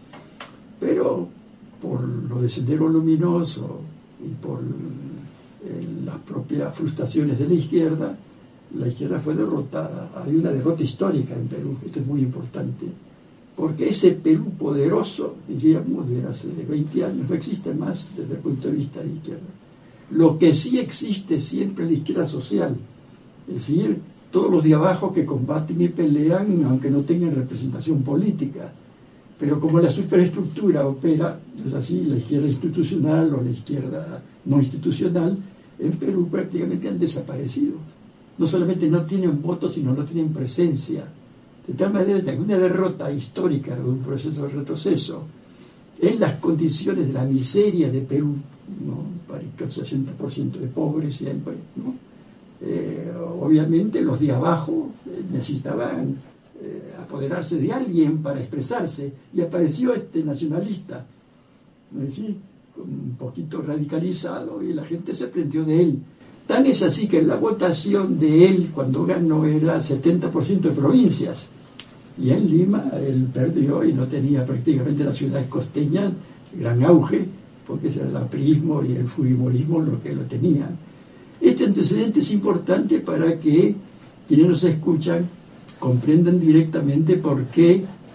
Pero por lo de Sendero Luminoso y por las propias frustraciones de la izquierda fue derrotada. Hay una derrota histórica en Perú, esto es muy importante, porque ese Perú poderoso, diríamos, de hace 20 años, no existe más desde el punto de vista de la izquierda. Lo que sí existe siempre es la izquierda social, es decir, todos los de abajo que combaten y pelean, aunque no tengan representación política. Pero como la superestructura opera, es así, la izquierda institucional o la izquierda no institucional, en Perú prácticamente han desaparecido. No solamente no tienen votos, sino no tienen presencia. De tal manera que una derrota histórica o un proceso de retroceso en las condiciones de la miseria de Perú, ¿no? Para el 60% de pobres siempre, ¿no? Obviamente los de abajo necesitaban apoderarse de alguien para expresarse, y apareció este nacionalista, ¿no? Es decir, un poquito radicalizado, y la gente se prendió de él. Tan es así que la votación de él cuando ganó era 70% de provincias, y en Lima él perdió y no tenía prácticamente la ciudad costeña gran auge, porque era el aprismo y el fujimorismo lo que lo tenían. Este antecedente es importante para que quienes nos escuchan comprendan directamente por qué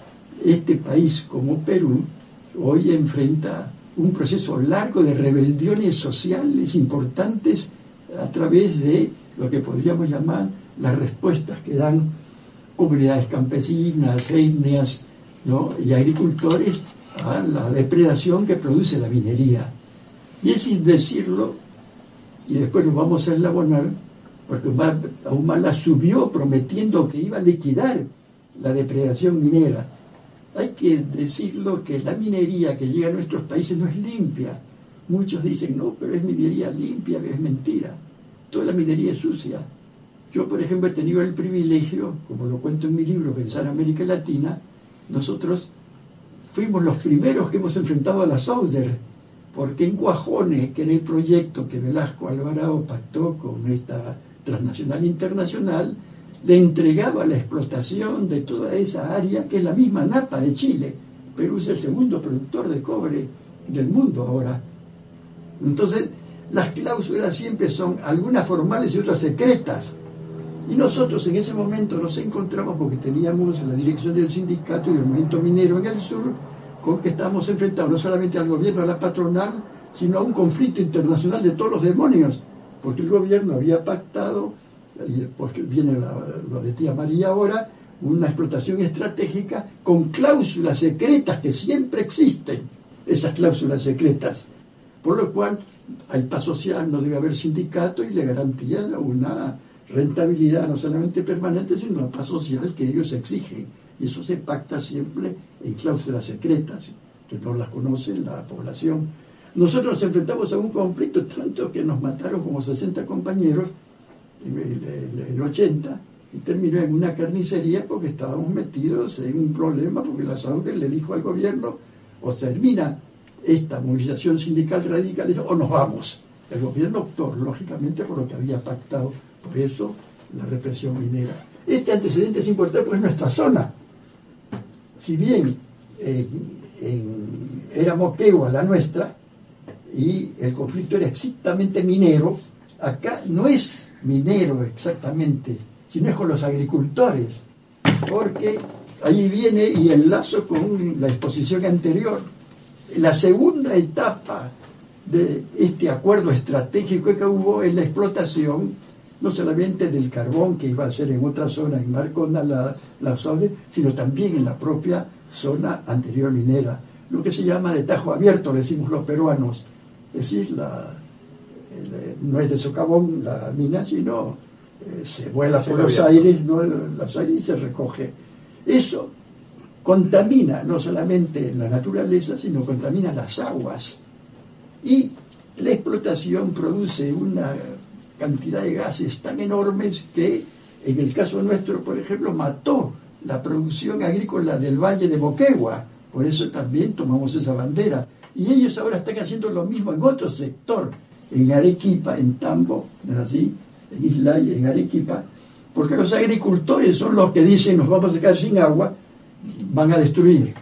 este país como Perú hoy enfrenta un proceso largo de rebeliones sociales importantes a través de lo que podríamos llamar las respuestas que dan comunidades campesinas, etnias, ¿no?, y agricultores a la depredación que produce la minería. Y es sin decirlo, y después nos vamos a enlabonar, porque Humala subió prometiendo que iba a liquidar la depredación minera. Hay que decirlo que la minería que llega a nuestros países no es limpia. Muchos dicen, no, pero es minería limpia, es mentira. Toda la minería es sucia. Yo, por ejemplo, he tenido el privilegio, como lo cuento en mi libro, Pensar América Latina, nosotros fuimos los primeros que hemos enfrentado a la Sauder, porque en Cuajone, que era el proyecto que Velasco Alvarado pactó con esta transnacional internacional, le entregaba la explotación de toda esa área, que es la misma Napa de Chile. Perú es el segundo productor de cobre del mundo ahora. Entonces, las cláusulas siempre son algunas formales y otras secretas. Y nosotros en ese momento nos encontramos, porque teníamos la dirección del sindicato y del movimiento minero en el sur, con que estábamos enfrentados no solamente al gobierno, a la patronal, sino a un conflicto internacional de todos los demonios, porque el gobierno había pactado, y después viene lo de tía María ahora, una explotación estratégica con cláusulas secretas que siempre existen, esas cláusulas secretas, por lo cual hay paz social, no debe haber sindicato y le garantía una rentabilidad no solamente permanente, sino una paz social que ellos exigen. Y eso se pacta siempre en cláusulas secretas, que no las conoce la población. Nosotros nos enfrentamos a un conflicto tanto que nos mataron como 60 compañeros en el 80, y terminó en una carnicería porque estábamos metidos en un problema, porque la Sauder le dijo al gobierno, o termina esta movilización sindical radical o nos vamos. El gobierno optó, lógicamente, por lo que había pactado, por eso la represión minera. Este antecedente es importante porque es nuestra zona. Si bien era Moquegua la nuestra y el conflicto era estrictamente minero, acá no es minero exactamente, sino es con los agricultores, porque ahí viene y enlazo con la exposición anterior. La segunda etapa de este acuerdo estratégico que hubo es la explotación no solamente del carbón que iba a ser en otra zona, en Marcona, la Sauder, sino también en la propia zona anterior minera, lo que se llama de tajo abierto, le decimos los peruanos, es decir, no es de socavón la mina, sino se vuela por los aires, ¿no? Los aires y se recoge. Eso contamina no solamente la naturaleza, sino contamina las aguas. Y la explotación produce una cantidad de gases tan enormes que, en el caso nuestro, por ejemplo, mató la producción agrícola del Valle de Moquegua. Por eso también tomamos esa bandera. Y ellos ahora están haciendo lo mismo en otro sector, en Arequipa, en Tambo, ¿no es así?, en Islay, en Arequipa, porque los agricultores son los que dicen nos vamos a quedar sin agua, van a destruir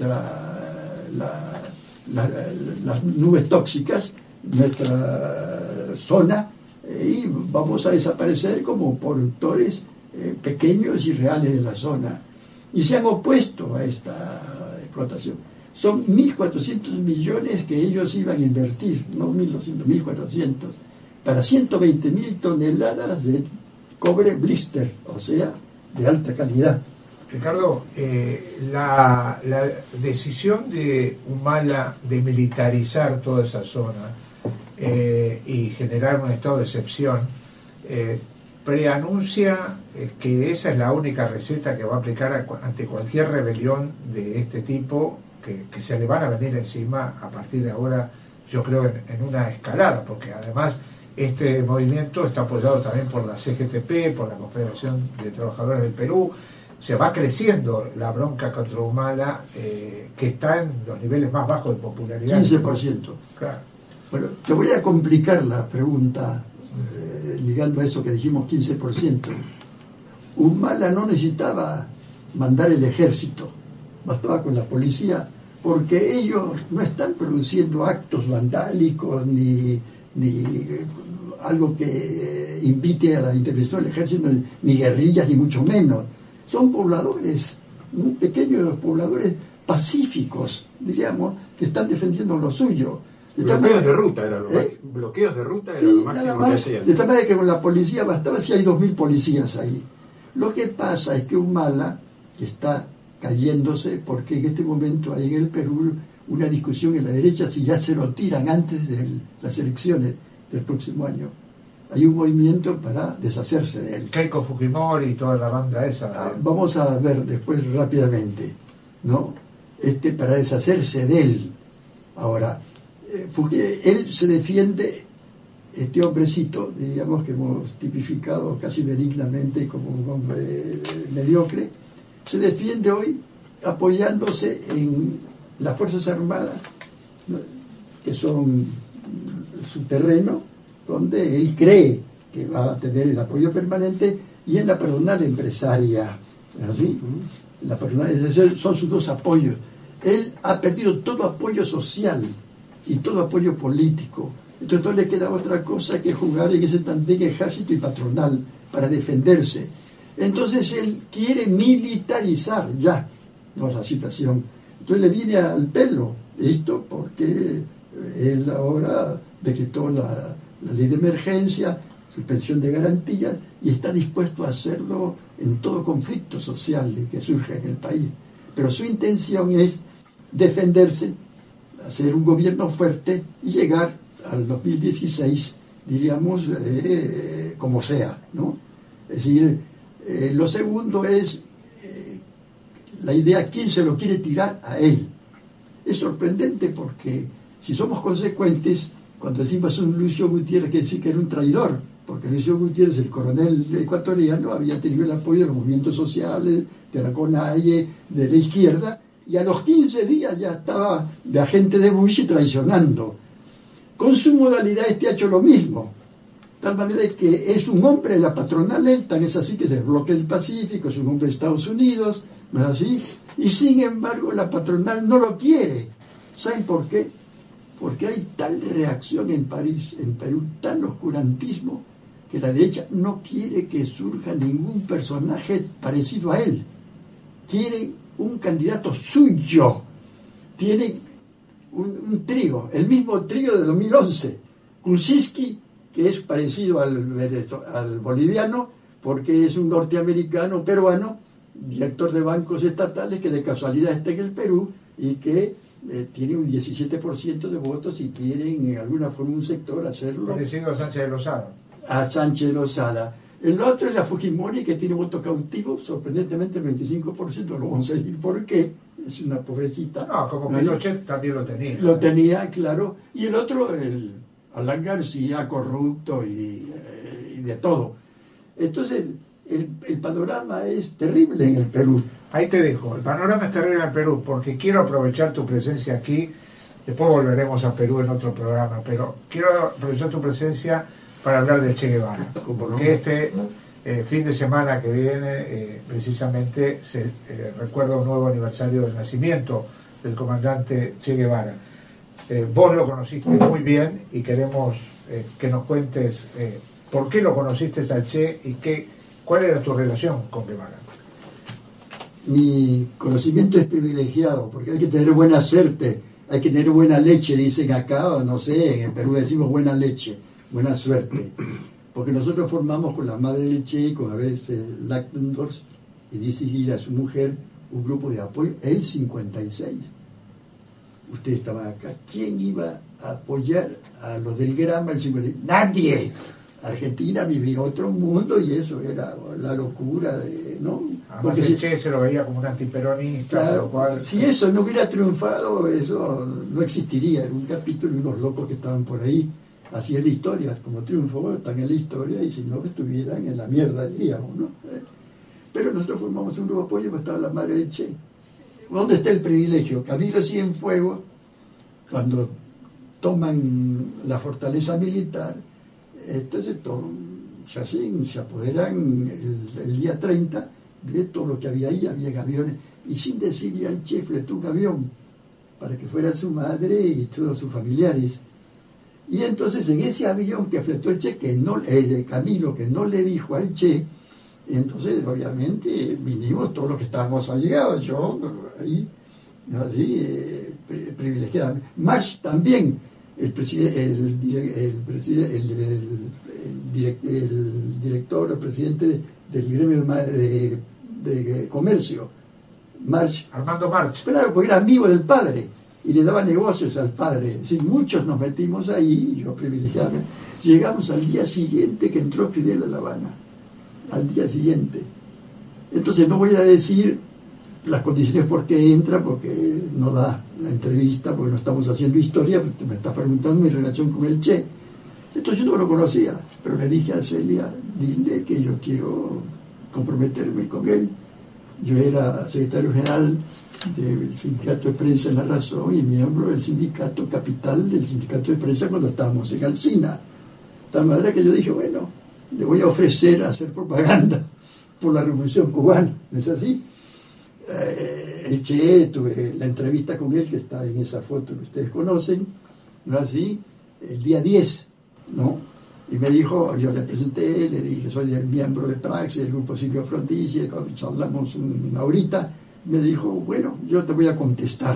las nubes tóxicas, nuestra zona, y vamos a desaparecer como productores pequeños y reales de la zona. Y se han opuesto a esta explotación. Son 1.400 millones que ellos iban a invertir, no 1.200, 1.400, para 120.000 toneladas de cobre blister, o sea, de alta calidad. Ricardo, la decisión de Humala de militarizar toda esa zona y generar un estado de excepción preanuncia que esa es la única receta que va a aplicar ante cualquier rebelión de este tipo, que se le van a venir encima a partir de ahora, yo creo, en una escalada, porque además este movimiento está apoyado también por la CGTP, por la Confederación de Trabajadores del Perú. Se va creciendo la bronca contra Humala, que está en los niveles más bajos de popularidad. 15%. Claro. Bueno, te voy a complicar la pregunta, ligando a eso que dijimos 15%. Humala no necesitaba mandar el ejército, bastaba con la policía, porque ellos no están produciendo actos vandálicos ni algo que invite a la intervención del ejército, ni guerrillas, ni mucho menos. Son pobladores un pequeño de los pobladores pacíficos, diríamos, que están defendiendo lo suyo. Bloqueos de ruta era lo bloqueos de ruta era lo máximo que hacían. De tal manera que con la policía bastaba si hay 2.000 policías ahí. Lo que pasa es que Humala está cayéndose porque en este momento hay en el Perú una discusión en la derecha si ya se lo tiran antes de las elecciones del próximo año. Hay un movimiento para deshacerse de él. Keiko Fujimori y toda la banda esa. Vamos a ver después rápidamente, ¿no? Para deshacerse de él. Ahora, él se defiende, este hombrecito, diríamos que hemos tipificado casi benignamente como un hombre mediocre, se defiende hoy apoyándose en las Fuerzas Armadas, ¿no? Que son su terreno, donde él cree que va a tener el apoyo permanente, y en la patronal empresaria, ¿así? La patronal, son sus dos apoyos. Él ha perdido todo apoyo social y todo apoyo político. Entonces no le queda otra cosa que jugar en ese tandem ejército y patronal para defenderse. Entonces él quiere militarizar ya la situación. Entonces le viene al pelo esto porque él ahora decretó la ley de emergencia, suspensión de garantías, y está dispuesto a hacerlo en todo conflicto social que surja en el país. Pero su intención es defenderse, hacer un gobierno fuerte y llegar al 2016, diríamos, como sea, ¿no? Es decir, lo segundo es la idea, ¿quién se lo quiere tirar a él? Es sorprendente porque si somos consecuentes, cuando decimos un Lucio Gutiérrez, quiere decir que era un traidor, porque Lucio Gutiérrez, el coronel ecuatoriano, había tenido el apoyo de los movimientos sociales, de la CONAIE, de la izquierda, y a los 15 días ya estaba de agente de Bush y traicionando. Con su modalidad ha hecho lo mismo. De tal manera que es un hombre de la patronal, tan es así que es del bloque del Pacífico, es un hombre de Estados Unidos, ¿no es así? Y sin embargo la patronal no lo quiere. ¿Saben por qué? Porque hay tal reacción en París, en Perú, tal oscurantismo, que la derecha no quiere que surja ningún personaje parecido a él. Quiere un candidato suyo. Tiene un trío, el mismo trío de 2011. Kuczynski, que es parecido al boliviano, porque es un norteamericano peruano, director de bancos estatales, que de casualidad está en el Perú y que tiene un 17% de votos y quieren en alguna forma un sector hacerlo. Parecido a Sánchez de Lozada. A Sánchez de Lozada. El otro es la Fujimori, que tiene voto cautivo, sorprendentemente el 25%, lo vamos a decir por qué, es una pobrecita. No, como Pinochet también lo tenía. Lo tenía, claro. Y el otro, el Alan García, corrupto y de todo. Entonces, el panorama es terrible en el Perú. Ahí te dejo, el panorama es terrible en el Perú, porque quiero aprovechar tu presencia aquí, después volveremos a Perú en otro programa, pero quiero aprovechar tu presencia para hablar de Che Guevara, porque este fin de semana que viene precisamente se recuerda un nuevo aniversario del nacimiento del comandante Che Guevara. Vos lo conociste muy bien y queremos que nos cuentes por qué lo conociste al Che y cuál era tu relación con Guevara. Mi conocimiento es privilegiado, porque hay que tener buena suerte, hay que tener buena leche, dicen acá, o no sé, en Perú decimos buena leche, buena suerte, porque nosotros formamos con la madre leche y con a veces Lactendors y dice ir a su mujer un grupo de apoyo, el 56. Ustedes estaban acá, ¿quién iba a apoyar a los del Grama el 56? ¡Nadie! Argentina vivía otro mundo y eso era la locura de, ¿no? Porque el Che se lo veía como un antiperonista. Claro, lo cual, si eso no hubiera triunfado, eso no existiría. Era un capítulo y unos locos que estaban por ahí. Así es la historia, como triunfó, están en la historia, y si no estuvieran en la mierda, diríamos, ¿no? Pero nosotros formamos un grupo de apoyo, pues estaba la madre del Che. ¿Dónde está el privilegio? Camilo Cienfuegos, cuando toman la fortaleza militar, entonces se apoderan el día 30 de todo lo que había ahí, había aviones, y sin decirle al Che fletó un avión para que fuera su madre y todos sus familiares. Y entonces en ese avión que fletó el Che, de Camilo, que no le dijo al Che, Y entonces, obviamente, vinimos todos los que estábamos allegados, yo ahí, así, privilegiado. March también, el director, el presidente del gremio de comercio, March. Armando March. Claro, porque era amigo del padre y le daba negocios al padre. Sí, muchos nos metimos ahí, yo privilegiado. Llegamos al día siguiente que entró Fidel a La Habana. Al día siguiente. Entonces no voy a decir las condiciones por qué entra, porque no da la entrevista, porque no estamos haciendo historia, me estás preguntando mi relación con el Che. Entonces yo no lo conocía, pero le dije a Celia, dile que yo quiero comprometerme con él. Yo era secretario general del sindicato de prensa en La Razón y miembro del sindicato capital del sindicato de prensa cuando estábamos en Alsina. De tal manera que yo dije, bueno, le voy a ofrecer a hacer propaganda por la Revolución Cubana, ¿no es así? El Che, tuve la entrevista con él, que está en esa foto que ustedes conocen, ¿no es así? El día 10, ¿no? Y me dijo, yo le presenté, le dije, soy el miembro de Praxis, del grupo Silvio Frondizi, charlamos una horita, me dijo, bueno, yo te voy a contestar.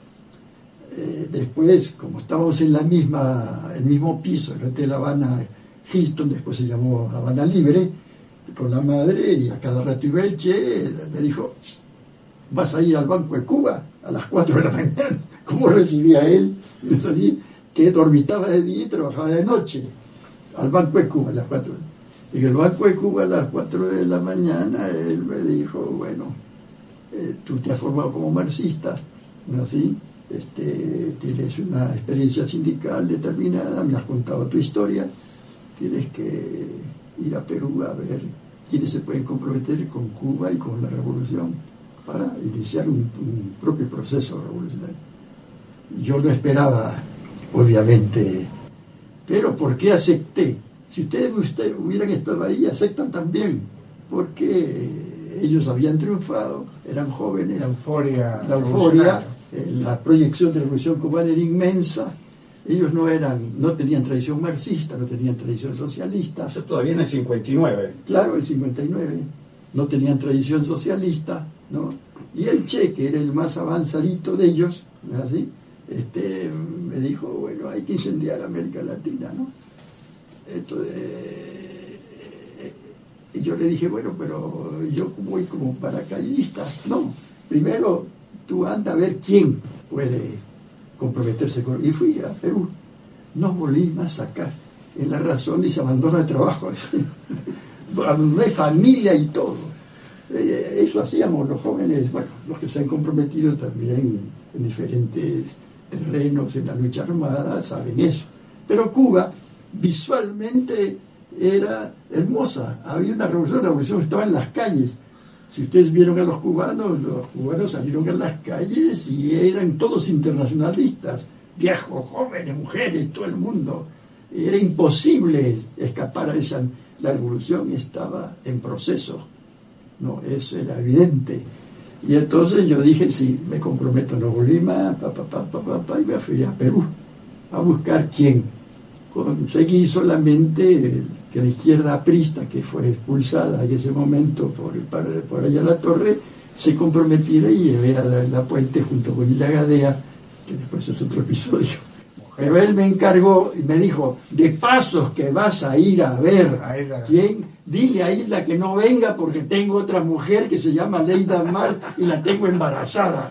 Después, como estábamos en el mismo piso, el Hotel Habana Hilton, después se llamó Habana Libre, con la madre, y a cada rato iba el Che, me dijo, vas a ir al Banco de Cuba a las 4 de la mañana. ¿Cómo recibía él? Es así, que dormitaba de día y trabajaba de noche. Al Banco de Cuba a las 4. Y en el Banco de Cuba a las 4 de la mañana él me dijo, bueno, tú te has formado como marxista, ¿no? Así, tienes una experiencia sindical determinada, me has contado tu historia, tienes que ir a Perú a ver quiénes se pueden comprometer con Cuba y con la revolución para iniciar un propio proceso revolucionario. Yo no esperaba, obviamente, pero ¿por qué acepté? Si ustedes hubieran estado ahí, aceptan también, porque ellos habían triunfado, eran jóvenes, la euforia, la proyección de la revolución cubana era inmensa. Ellos no tenían tradición marxista, no tenían tradición socialista. Eso todavía en el 59. Claro, el 59. No tenían tradición socialista, ¿no? Y el Che, que era el más avanzadito de ellos, ¿no es así? Me dijo, bueno, hay que incendiar América Latina, ¿no? Entonces, y yo le dije, bueno, pero yo voy como paracaidista. No, primero tú anda a ver quién puede comprometerse con... Y fui a Perú. No volví más acá. En La Razón y se abandona el trabajo. Abandoné familia y todo. Eso hacíamos los jóvenes, bueno, los que se han comprometido también en diferentes terrenos en la lucha armada, saben eso. Pero Cuba visualmente era hermosa. Había una revolución, la revolución estaba en las calles. Si ustedes vieron a los cubanos salieron a las calles y eran todos internacionalistas, viejos, jóvenes, mujeres, todo el mundo. Era imposible escapar a esa... La revolución estaba en proceso, no, eso era evidente. Y entonces yo dije, sí, me comprometo, no volví más, y me fui a Perú a buscar quién. Conseguí solamente que la izquierda aprista, que fue expulsada en ese momento por allá la torre, se comprometiera y llevé a la Puente junto con Ila Gadea, que después es otro episodio. Pero él me encargó y me dijo, de pasos que vas a ir a ver, ¿quién? Dile a Hilda que no venga porque tengo otra mujer que se llama Leida Mar y la tengo embarazada.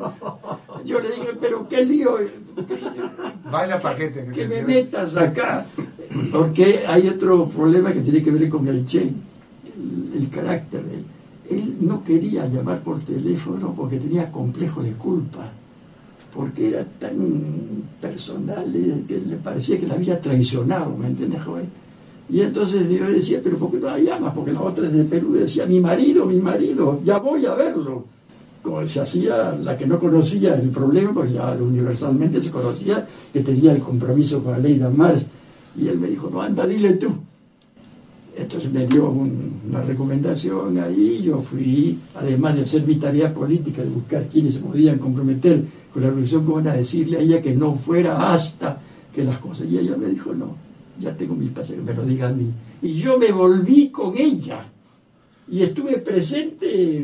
Yo le dije, pero qué lío, vaya paquete que me metas acá, porque hay otro problema que tiene que ver con el Che, el carácter de él. Él no quería llamar por teléfono porque tenía complejo de culpa, porque era tan personal que le parecía que la había traicionado, ¿me entiendes, joven? Y entonces yo le decía, pero ¿por qué no la llamas? Porque la otra es de Perú, decía, mi marido, ya voy a verlo. Como se hacía la que no conocía el problema, pues ya universalmente se conocía que tenía el compromiso con la ley de Amar. Y él me dijo, no, anda, dile tú. Entonces me dio una recomendación ahí, yo fui, además de hacer mi tarea política, de buscar quienes se podían comprometer con la revolución cubana, a decirle a ella que no fuera hasta que las cosas. Y ella me dijo, no, ya tengo mi pase, que me lo diga a mí. Y yo me volví con ella. y estuve presente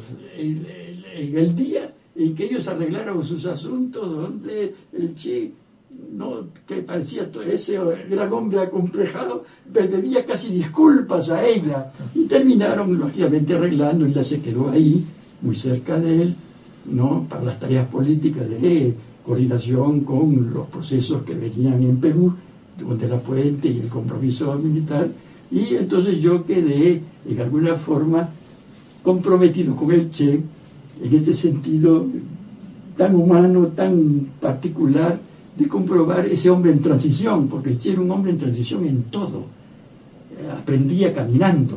en el día en que ellos arreglaron sus asuntos, donde el Che, no, que parecía todo ese gran hombre acomplejado, pedía casi disculpas a ella, y terminaron lógicamente arreglando. Ella se quedó ahí, muy cerca de él, ¿no?, para las tareas políticas de coordinación con los procesos que venían en Perú, de la Puente y el compromiso militar, y entonces yo quedé en alguna forma comprometido con el Che en este sentido tan humano, tan particular, de comprobar ese hombre en transición, porque el Che era un hombre en transición en todo. Aprendía caminando,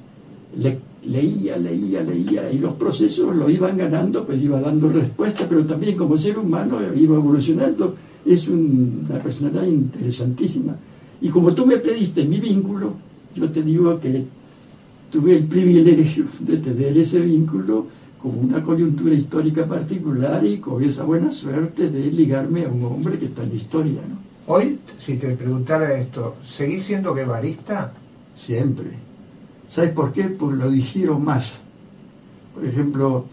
leía, y los procesos lo iban ganando, pues iba dando respuesta, pero también como ser humano iba evolucionando. Es una personalidad interesantísima. Y como tú me pediste mi vínculo, yo te digo que tuve el privilegio de tener ese vínculo como una coyuntura histórica particular y con esa buena suerte de ligarme a un hombre que está en la historia, ¿no? Hoy, si te preguntara esto, ¿seguís siendo guevarista? Siempre. ¿Sabes por qué? Porque lo digiero más. Por ejemplo,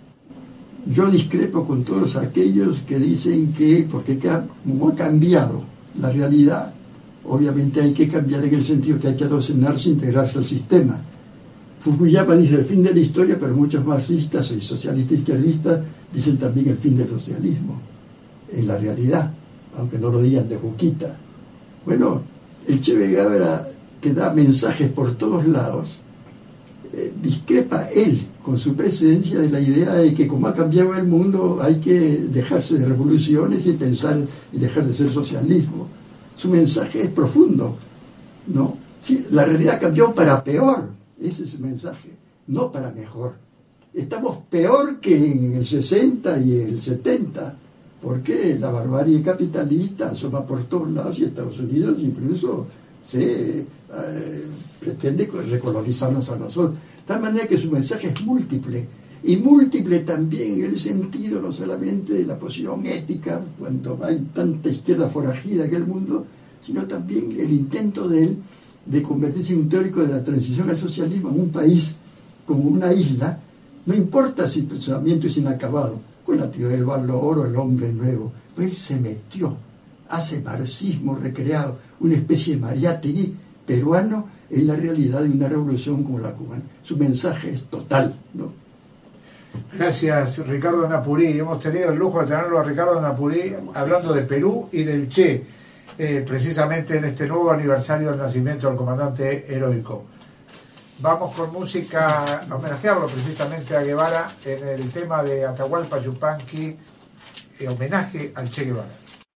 yo discrepo con todos aquellos que dicen que, porque como ha cambiado la realidad, obviamente hay que cambiar en el sentido que hay que adocenarse, integrarse al sistema. Fukuyama dice el fin de la historia, pero muchos marxistas y socialistas izquierdistas dicen también el fin del socialismo, en la realidad, aunque no lo digan de boquita. Bueno, el Che Guevara, que da mensajes por todos lados, discrepa él con su presencia de la idea de que como ha cambiado el mundo hay que dejarse de revoluciones y pensar y dejar de ser socialismo. Su mensaje es profundo, ¿no? Sí, la realidad cambió para peor. Ese es su mensaje, no para mejor. Estamos peor que en el 60 y el 70, porque la barbarie capitalista asoma por todos lados y Estados Unidos incluso se pretende recolonizarnos a nosotros. De tal manera que su mensaje es múltiple, y múltiple también en el sentido no solamente de la posición ética, cuando hay tanta izquierda forajida en el mundo, sino también el intento de él de convertirse en un teórico de la transición al socialismo en un país como una isla. No importa si el pensamiento es inacabado, con la teoría del valor o el hombre nuevo, pero él se metió, hace marxismo recreado, una especie de Mariátegui peruano en la realidad de una revolución como la cubana. Su mensaje es total, ¿no? Gracias, Ricardo Napurí. Hemos tenido el lujo de tenerlo a Ricardo Napurí hablando de Perú y del Che, precisamente en este nuevo aniversario del nacimiento del comandante heroico. Vamos con música a homenajearlo precisamente a Guevara en el tema de Atahualpa Yupanqui, homenaje al Che Guevara.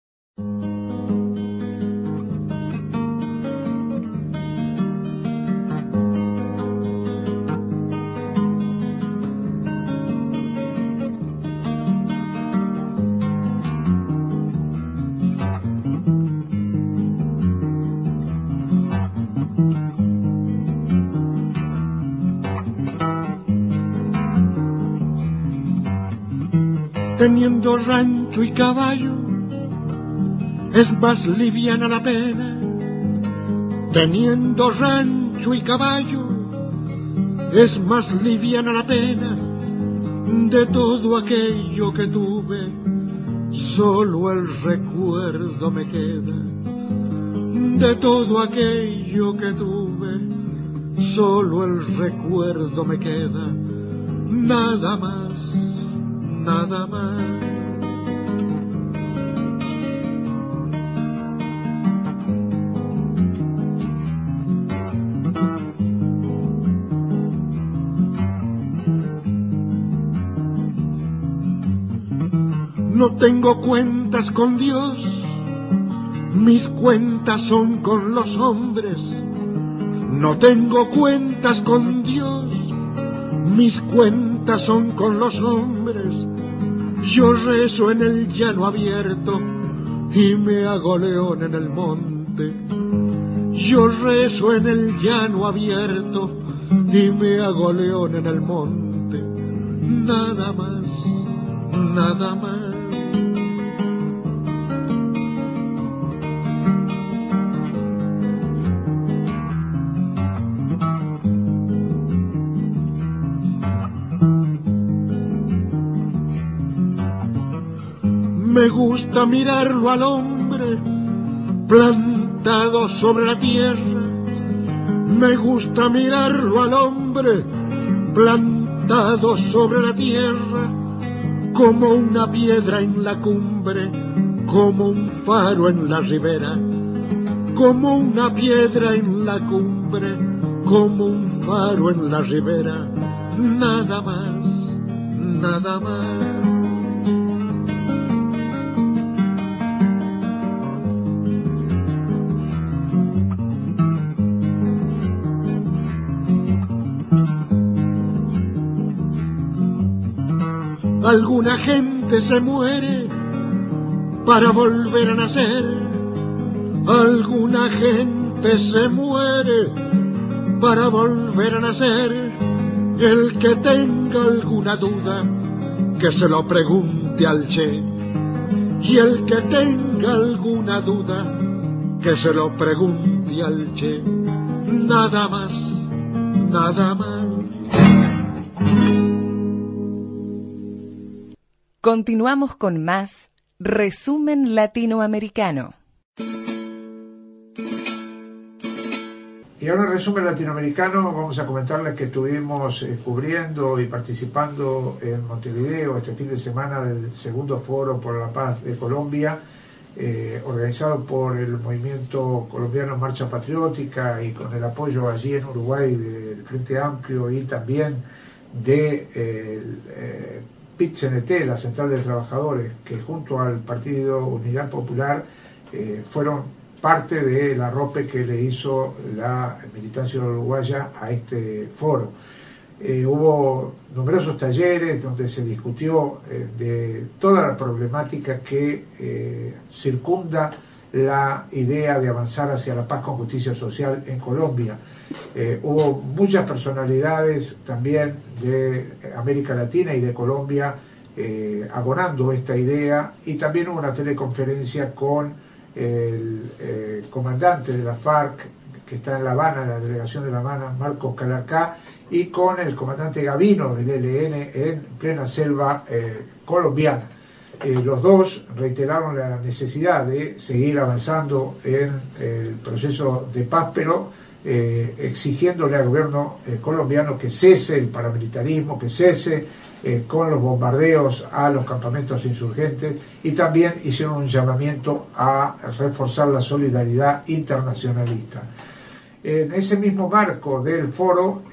Teniendo rancho y caballo, es más liviana la pena. Teniendo rancho y caballo, es más liviana la pena. De todo aquello que tuve, solo el recuerdo me queda. De todo aquello que tuve, solo el recuerdo me queda. Nada más. Nada más. No tengo cuentas con Dios, mis cuentas son con los hombres. No tengo cuentas con Dios, mis cuentas son con los hombres. Yo rezo en el llano abierto y me hago león en el monte. Yo rezo en el llano abierto y me hago león en el monte. Nada más, nada más. Me gusta mirarlo al hombre plantado sobre la tierra. Me gusta mirarlo al hombre plantado sobre la tierra, como una piedra en la cumbre, como un faro en la ribera, como una piedra en la cumbre, como un faro en la ribera, nada más, nada más. Alguna gente se muere para volver a nacer. Alguna gente se muere para volver a nacer. El que tenga alguna duda, que se lo pregunte al Che. Y el que tenga alguna duda, que se lo pregunte al Che. Nada más, nada más. Continuamos con más Resumen Latinoamericano. Y ahora en Resumen Latinoamericano vamos a comentarles que estuvimos cubriendo y participando en Montevideo este fin de semana del segundo Foro por la Paz de Colombia, organizado por el movimiento colombiano Marcha Patriótica y con el apoyo allí en Uruguay del Frente Amplio y también de PIT-CNT, la Central de Trabajadores, que junto al Partido Unidad Popular fueron parte del arrope que le hizo la militancia uruguaya a este foro. Hubo numerosos talleres donde se discutió de toda la problemática que circunda la idea de avanzar hacia la paz con justicia social en Colombia. Hubo muchas personalidades también de América Latina y de Colombia abonando esta idea, y también hubo una teleconferencia con el comandante de la FARC que está en La Habana, en la delegación de La Habana, Marcos Calarcá, y con el comandante Gavino del ELN en plena selva colombiana. Los dos reiteraron la necesidad de seguir avanzando en el proceso de paz, pero exigiéndole al gobierno colombiano que cese el paramilitarismo, que cese con los bombardeos a los campamentos insurgentes, y también hicieron un llamamiento a reforzar la solidaridad internacionalista. En ese mismo marco del foro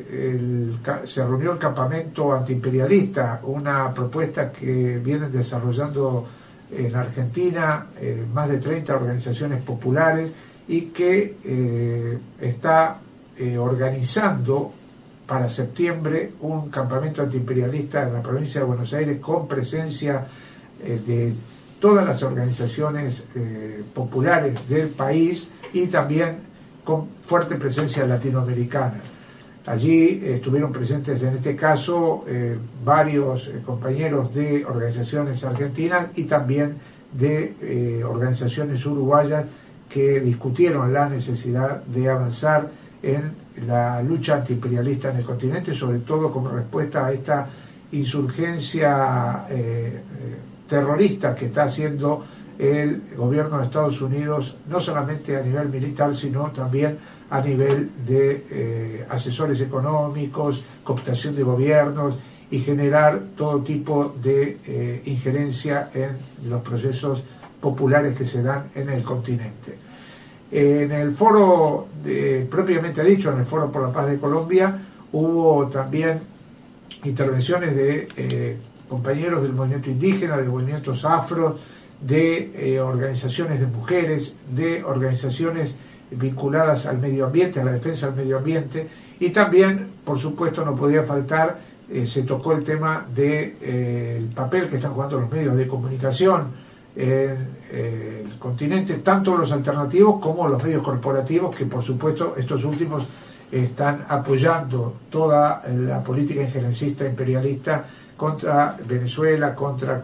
se reunió el campamento antiimperialista, una propuesta que vienen desarrollando en Argentina más de 30 organizaciones populares y que está organizando para septiembre un campamento antiimperialista en la provincia de Buenos Aires con presencia de todas las organizaciones populares del país y también con fuerte presencia latinoamericana. Allí estuvieron presentes en este caso varios compañeros de organizaciones argentinas y también de organizaciones uruguayas que discutieron la necesidad de avanzar en la lucha antiimperialista en el continente, sobre todo como respuesta a esta insurgencia terrorista que está haciendo el gobierno de Estados Unidos, no solamente a nivel militar, sino también a nivel de asesores económicos, cooptación de gobiernos y generar todo tipo de injerencia en los procesos populares que se dan en el continente. En el foro, propiamente dicho, en el Foro por la Paz de Colombia, hubo también intervenciones de compañeros del movimiento indígena, de movimientos afro, de organizaciones de mujeres, de organizaciones vinculadas al medio ambiente, a la defensa del medio ambiente, y también, por supuesto, no podía faltar, se tocó el tema del papel que están jugando los medios de comunicación en el continente, tanto los alternativos como los medios corporativos, que por supuesto estos últimos están apoyando toda la política injerencista imperialista contra Venezuela, contra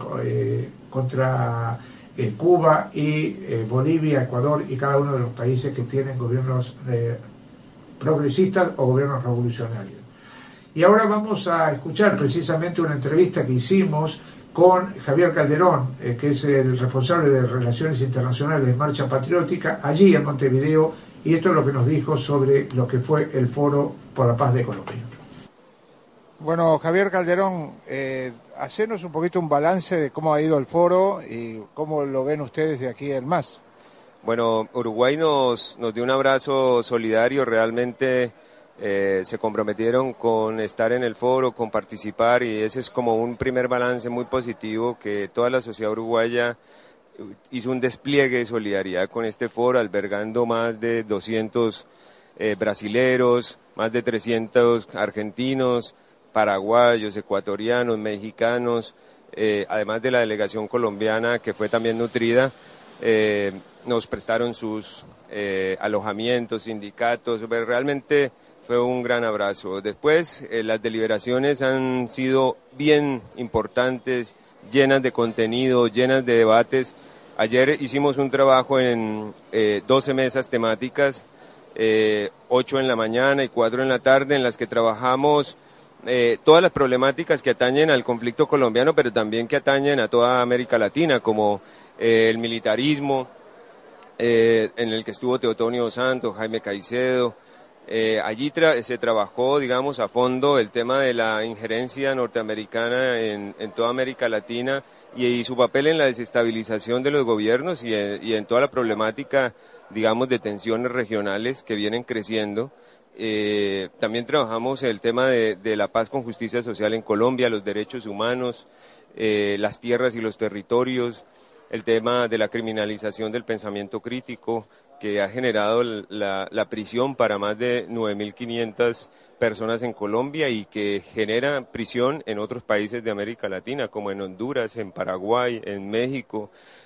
Cuba y Bolivia, Ecuador y cada uno de los países que tienen gobiernos progresistas o gobiernos revolucionarios. Y ahora vamos a escuchar precisamente una entrevista que hicimos con Javier Calderón, que es el responsable de Relaciones Internacionales de Marcha Patriótica, allí en Montevideo, y esto es lo que nos dijo sobre lo que fue el Foro por la Paz de Colombia. Bueno, Javier Calderón, hacernos un poquito un balance de cómo ha ido el foro y cómo lo ven ustedes de aquí en más. Bueno, Uruguay nos dio un abrazo solidario, realmente se comprometieron con estar en el foro, con participar, y ese es como un primer balance muy positivo, que toda la sociedad uruguaya hizo un despliegue de solidaridad con este foro, albergando más de 200 brasileros, más de 300 argentinos, paraguayos, ecuatorianos, mexicanos, además de la delegación colombiana, que fue también nutrida. Nos prestaron sus alojamientos, sindicatos, pero realmente fue un gran abrazo. Después, las deliberaciones han sido bien importantes, llenas de contenido, llenas de debates. Ayer hicimos un trabajo en 12 mesas temáticas, 8 en la mañana y 4 en la tarde, en las que trabajamos todas las problemáticas que atañen al conflicto colombiano, pero también que atañen a toda América Latina, como el militarismo, en el que estuvo Teotonio Santos, Jaime Caicedo. Allí se trabajó, digamos, a fondo el tema de la injerencia norteamericana en toda América Latina y su papel en la desestabilización de los gobiernos y en toda la problemática, digamos, de tensiones regionales que vienen creciendo. También trabajamos el tema de la paz con justicia social en Colombia, los derechos humanos, las tierras y los territorios, el tema de la criminalización del pensamiento crítico, que ha generado la prisión para más de 9.500 personas en Colombia y que genera prisión en otros países de América Latina, como en Honduras, en Paraguay, en México.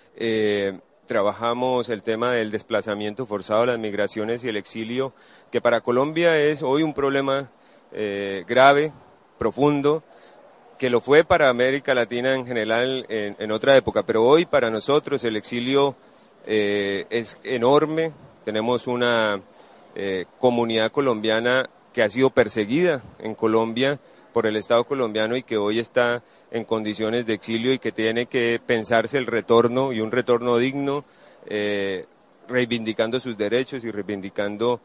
Trabajamos el tema del desplazamiento forzado, las migraciones y el exilio, que para Colombia es hoy un problema grave, profundo, que lo fue para América Latina en general en otra época, pero hoy para nosotros el exilio es enorme. Tenemos una comunidad colombiana que ha sido perseguida en Colombia por el Estado colombiano y que hoy está en condiciones de exilio y que tiene que pensarse el retorno, y un retorno digno, reivindicando sus derechos y reivindicando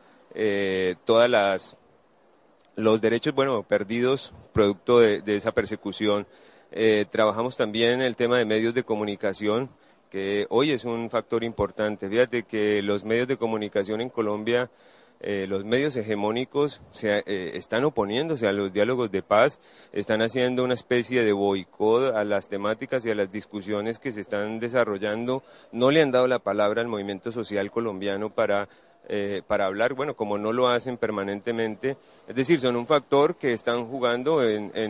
los derechos, perdidos producto de esa persecución. Trabajamos también el tema de medios de comunicación, que hoy es un factor importante. Fíjate que los medios de comunicación en Colombia, los medios hegemónicos están oponiéndose a los diálogos de paz, están haciendo una especie de boicot a las temáticas y a las discusiones que se están desarrollando. No le han dado la palabra al movimiento social colombiano para hablar, como no lo hacen permanentemente. Es decir, son un factor que están jugando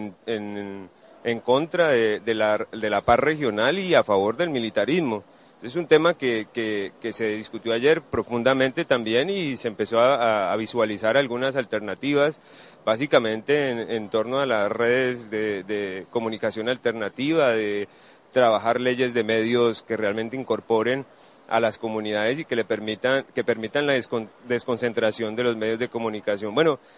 en contra de la paz regional y a favor del militarismo. Es un tema que se discutió ayer profundamente también y se empezó a visualizar algunas alternativas, básicamente en torno a las redes de comunicación alternativa, de trabajar leyes de medios que realmente incorporen a las comunidades y que permitan la desconcentración de los medios de comunicación.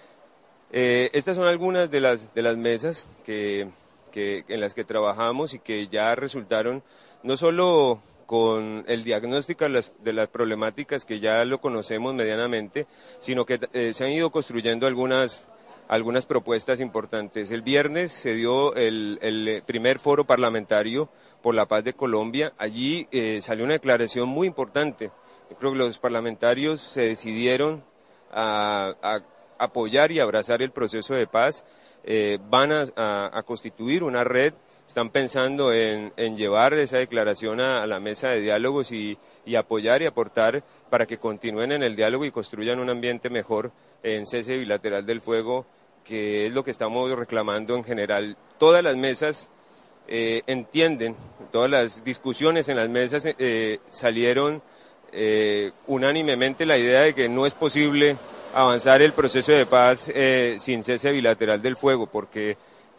Estas son algunas de las mesas en las que trabajamos y que ya resultaron no solo con el diagnóstico de las problemáticas que ya lo conocemos medianamente, sino que se han ido construyendo algunas propuestas importantes. El viernes se dio el primer foro parlamentario por la paz de Colombia. Allí salió una declaración muy importante. Yo creo que los parlamentarios se decidieron a apoyar y abrazar el proceso de paz. Van a constituir una red. Están pensando en llevar esa declaración a la mesa de diálogos y apoyar y aportar para que continúen en el diálogo y construyan un ambiente mejor en cese bilateral del fuego, que es lo que estamos reclamando en general. Todas las mesas entienden, todas las discusiones en las mesas salieron unánimemente la idea de que no es posible avanzar el proceso de paz sin cese bilateral del fuego, porque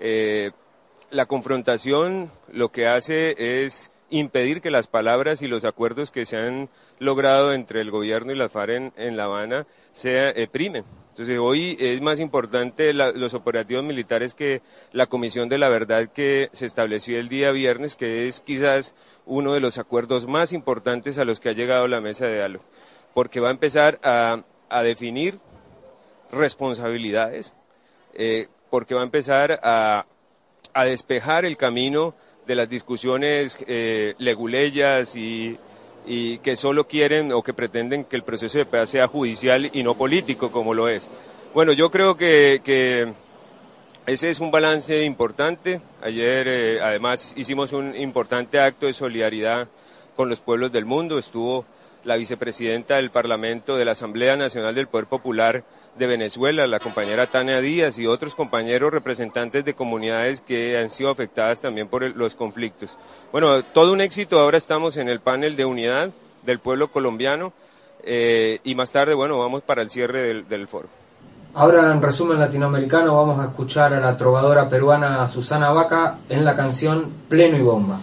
la confrontación lo que hace es impedir que las palabras y los acuerdos que se han logrado entre el gobierno y las FARC en La Habana se primen. Entonces hoy es más importante los operativos militares que la Comisión de la Verdad que se estableció el día viernes, que es quizás uno de los acuerdos más importantes a los que ha llegado la mesa de diálogo, porque va a empezar a definir responsabilidades, porque va a empezar a despejar el camino de las discusiones leguleyas y que solo quieren o que pretenden que el proceso de paz sea judicial y no político como lo es. Bueno, yo creo que ese es un balance importante. Ayer además hicimos un importante acto de solidaridad con los pueblos del mundo. Estuvo la vicepresidenta del Parlamento de la Asamblea Nacional del Poder Popular de Venezuela, la compañera Tania Díaz, y otros compañeros representantes de comunidades que han sido afectadas también por los conflictos. Bueno, todo un éxito. Ahora estamos en el panel de unidad del pueblo colombiano y más tarde, bueno, vamos para el cierre del foro. Ahora en resumen latinoamericano vamos a escuchar a la trovadora peruana Susana Vaca en la canción Pleno y Bomba.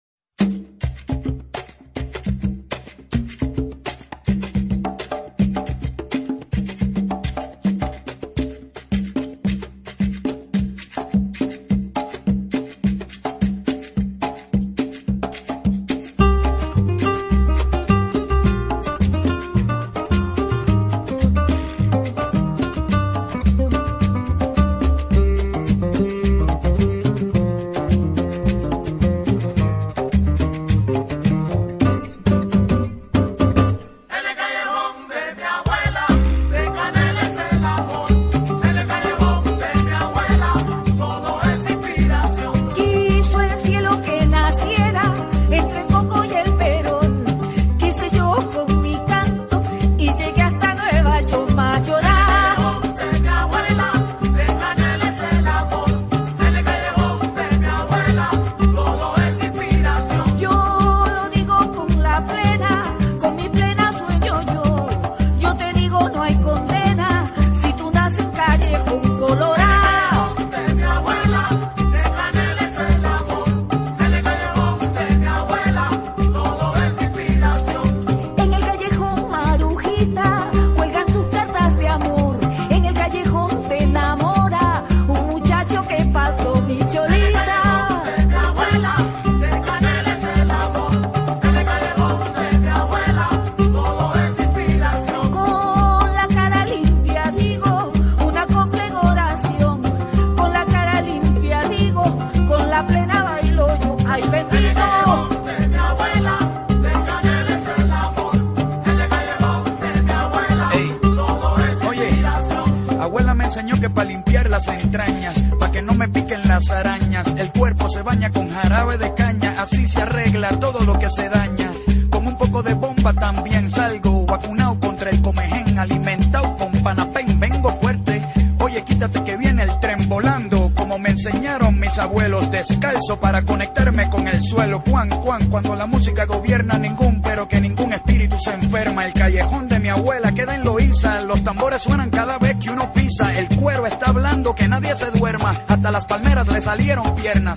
Descalzo para conectarme con el suelo. Cuando la música gobierna ningún, pero que ningún espíritu se enferma. El callejón de mi abuela queda en Loíza. Los tambores suenan cada vez que uno pisa. El cuero está hablando que nadie se duerma. Hasta las palmeras le salieron piernas.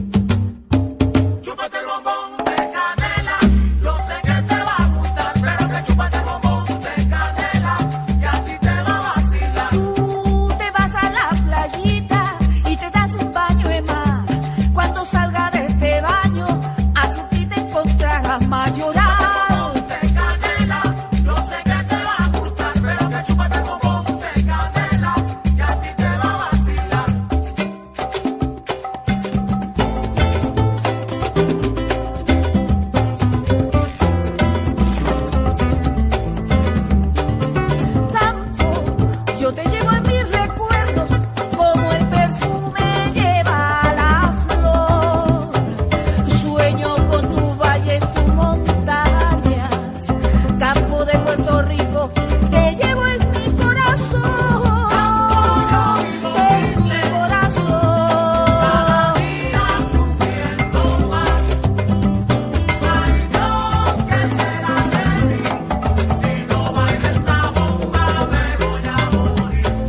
Chúpate el bombón de canela. Yo sé que te va a gustar, pero que chúpate el bombón de canela, que a ti te va a vacilar. Tú te vas a la playita y te das un baño de mar. Cuando salga de este baño, a su ti te encontrarás mayoral. De canela, yo sé que te va a gustar, pero que chúpate el bombón de canela, que a ti te va a vacilar. Campo, yo te llevo en mis recuerdos como el perfume lleva la flor. Sueño con tus valles, tus montañas, campo de Puerto Rico, te llevo en mi corazón. En mi corazón. Cada día sufriendo más. Ay Dios, ¿qué será de mí? Si no baila esta bomba me voy a morir.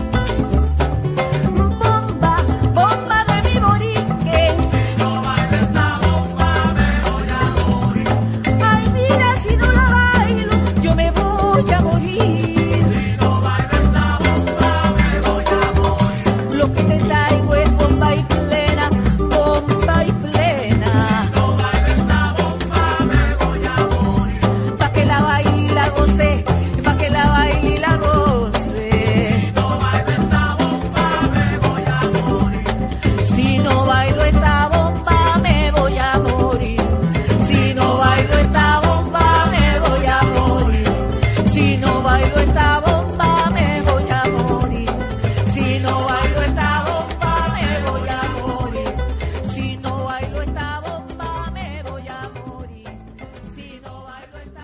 traigo es bomba y plena, bomba y plena. No bailo esta bomba, me voy a morir. Pa' que la baile y la goce, pa' que la baile y la goce. No bailo esta bomba, me voy a morir. Si no bailo esta bomba, me voy a morir. Si no bailo esta bomba, me voy a morir. Si no bailo esta bomba, me voy a morir. Si no bailo esta bomba, me voy a morir. Si no bailo esta bomba, me voy a morir. Si no bailo esta...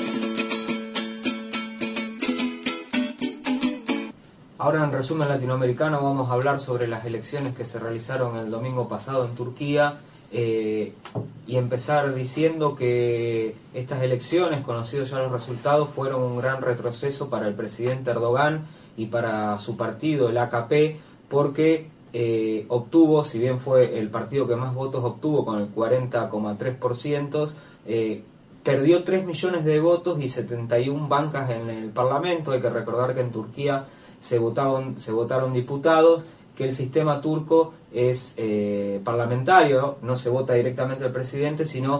Ahora en resumen latinoamericano vamos a hablar sobre las elecciones que se realizaron el domingo pasado en Turquía y empezar diciendo que estas elecciones, conocidos ya los resultados, fueron un gran retroceso para el presidente Erdogan y para su partido, el AKP, porque obtuvo, si bien fue el partido que más votos obtuvo con el 40,3%, perdió 3 millones de votos y 71 bancas en el Parlamento. Hay que recordar que en Turquía se votaron diputados, que el sistema turco es parlamentario, no se vota directamente al presidente, sino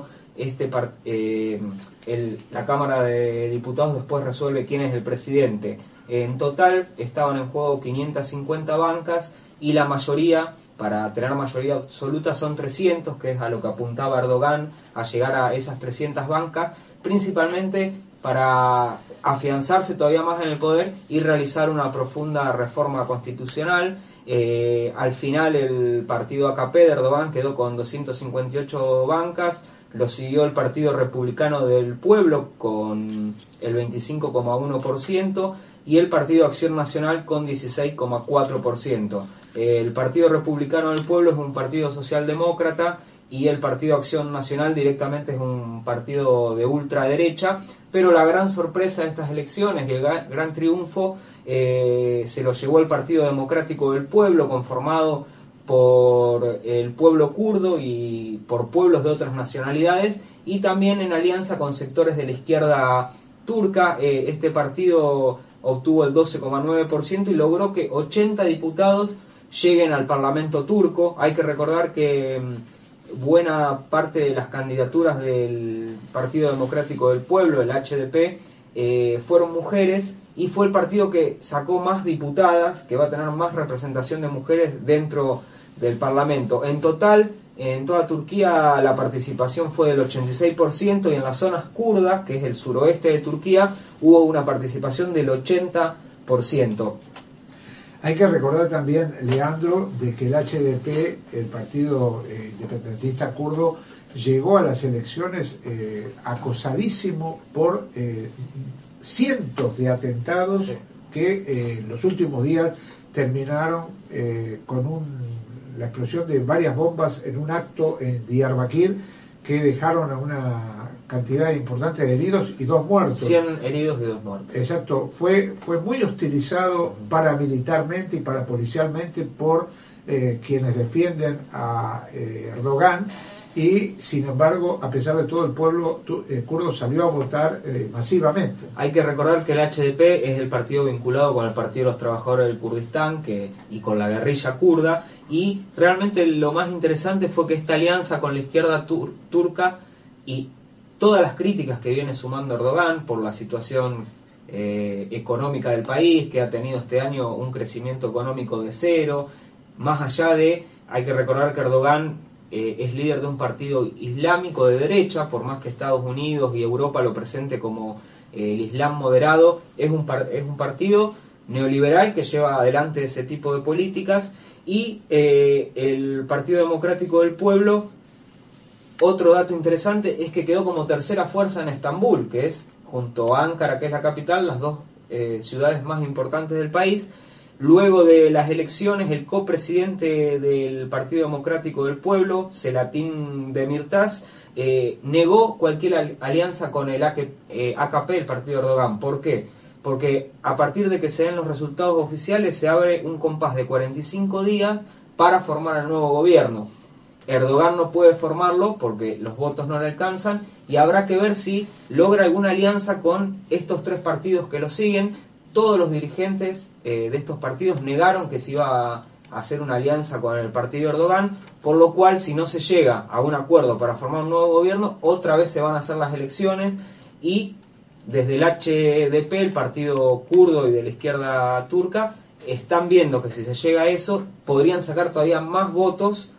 la Cámara de Diputados después resuelve quién es el presidente. En total estaban en juego 550 bancas y la mayoría, para tener mayoría absoluta, son 300, que es a lo que apuntaba Erdogan, a llegar a esas 300 bancas, principalmente para afianzarse todavía más en el poder y realizar una profunda reforma constitucional. Al final el partido AKP de Erdogan quedó con 258 bancas, lo siguió el Partido Republicano del Pueblo con el 25,1% y el Partido Acción Nacional con 16,4%. El Partido Republicano del Pueblo es un partido socialdemócrata y el Partido Acción Nacional directamente es un partido de ultraderecha, pero la gran sorpresa de estas elecciones y el gran triunfo se lo llevó el Partido Democrático del Pueblo, conformado por el pueblo kurdo y por pueblos de otras nacionalidades, y también en alianza con sectores de la izquierda turca. Este partido obtuvo el 12,9% y logró que 80 diputados lleguen al Parlamento turco. Hay que recordar que buena parte de las candidaturas del Partido Democrático del Pueblo, el HDP, fueron mujeres, y fue el partido que sacó más diputadas, que va a tener más representación de mujeres dentro del Parlamento. En total, en toda Turquía la participación fue del 86%, y en las zonas kurdas, que es el suroeste de Turquía, hubo una participación del 80%. Hay que recordar también, Leandro, de que el HDP, el partido independentista kurdo, llegó a las elecciones acosadísimo por cientos de atentados que en los últimos días terminaron con la explosión de varias bombas en un acto en Diyarbakir, que dejaron a una cantidad importante de heridos y 2 muertos. 100 heridos y 2 muertos. Exacto. Fue muy hostilizado paramilitarmente y parapolicialmente por quienes defienden a Erdogan, y sin embargo, a pesar de todo, el pueblo kurdo salió a votar masivamente. Hay que recordar que el HDP es el partido vinculado con el Partido de los Trabajadores del Kurdistán y con la guerrilla kurda, y realmente lo más interesante fue que esta alianza con la izquierda turca y todas las críticas que viene sumando Erdogan por la situación económica del país, que ha tenido este año un crecimiento económico de 0, más allá de, hay que recordar que Erdogan es líder de un partido islámico de derecha, por más que Estados Unidos y Europa lo presente como el Islam moderado, es un partido neoliberal que lleva adelante ese tipo de políticas. Y el Partido Democrático del Pueblo, otro dato interesante, es que quedó como tercera fuerza en Estambul, que es, junto a Ankara, que es la capital, las dos ciudades más importantes del país. Luego de las elecciones, el copresidente del Partido Democrático del Pueblo, Selahattin Demirtas, negó cualquier alianza con el AKP, el partido de Erdogan. ¿Por qué? Porque a partir de que se den los resultados oficiales se abre un compás de 45 días para formar el nuevo gobierno. Erdogan no puede formarlo porque los votos no le alcanzan, y habrá que ver si logra alguna alianza con estos 3 partidos que lo siguen. Todos los dirigentes de estos partidos negaron que se iba hacer una alianza con el partido Erdogan, por lo cual si no se llega a un acuerdo para formar un nuevo gobierno, otra vez se van a hacer las elecciones y desde el HDP, el partido kurdo y de la izquierda turca, están viendo que si se llega a eso, podrían sacar todavía más votos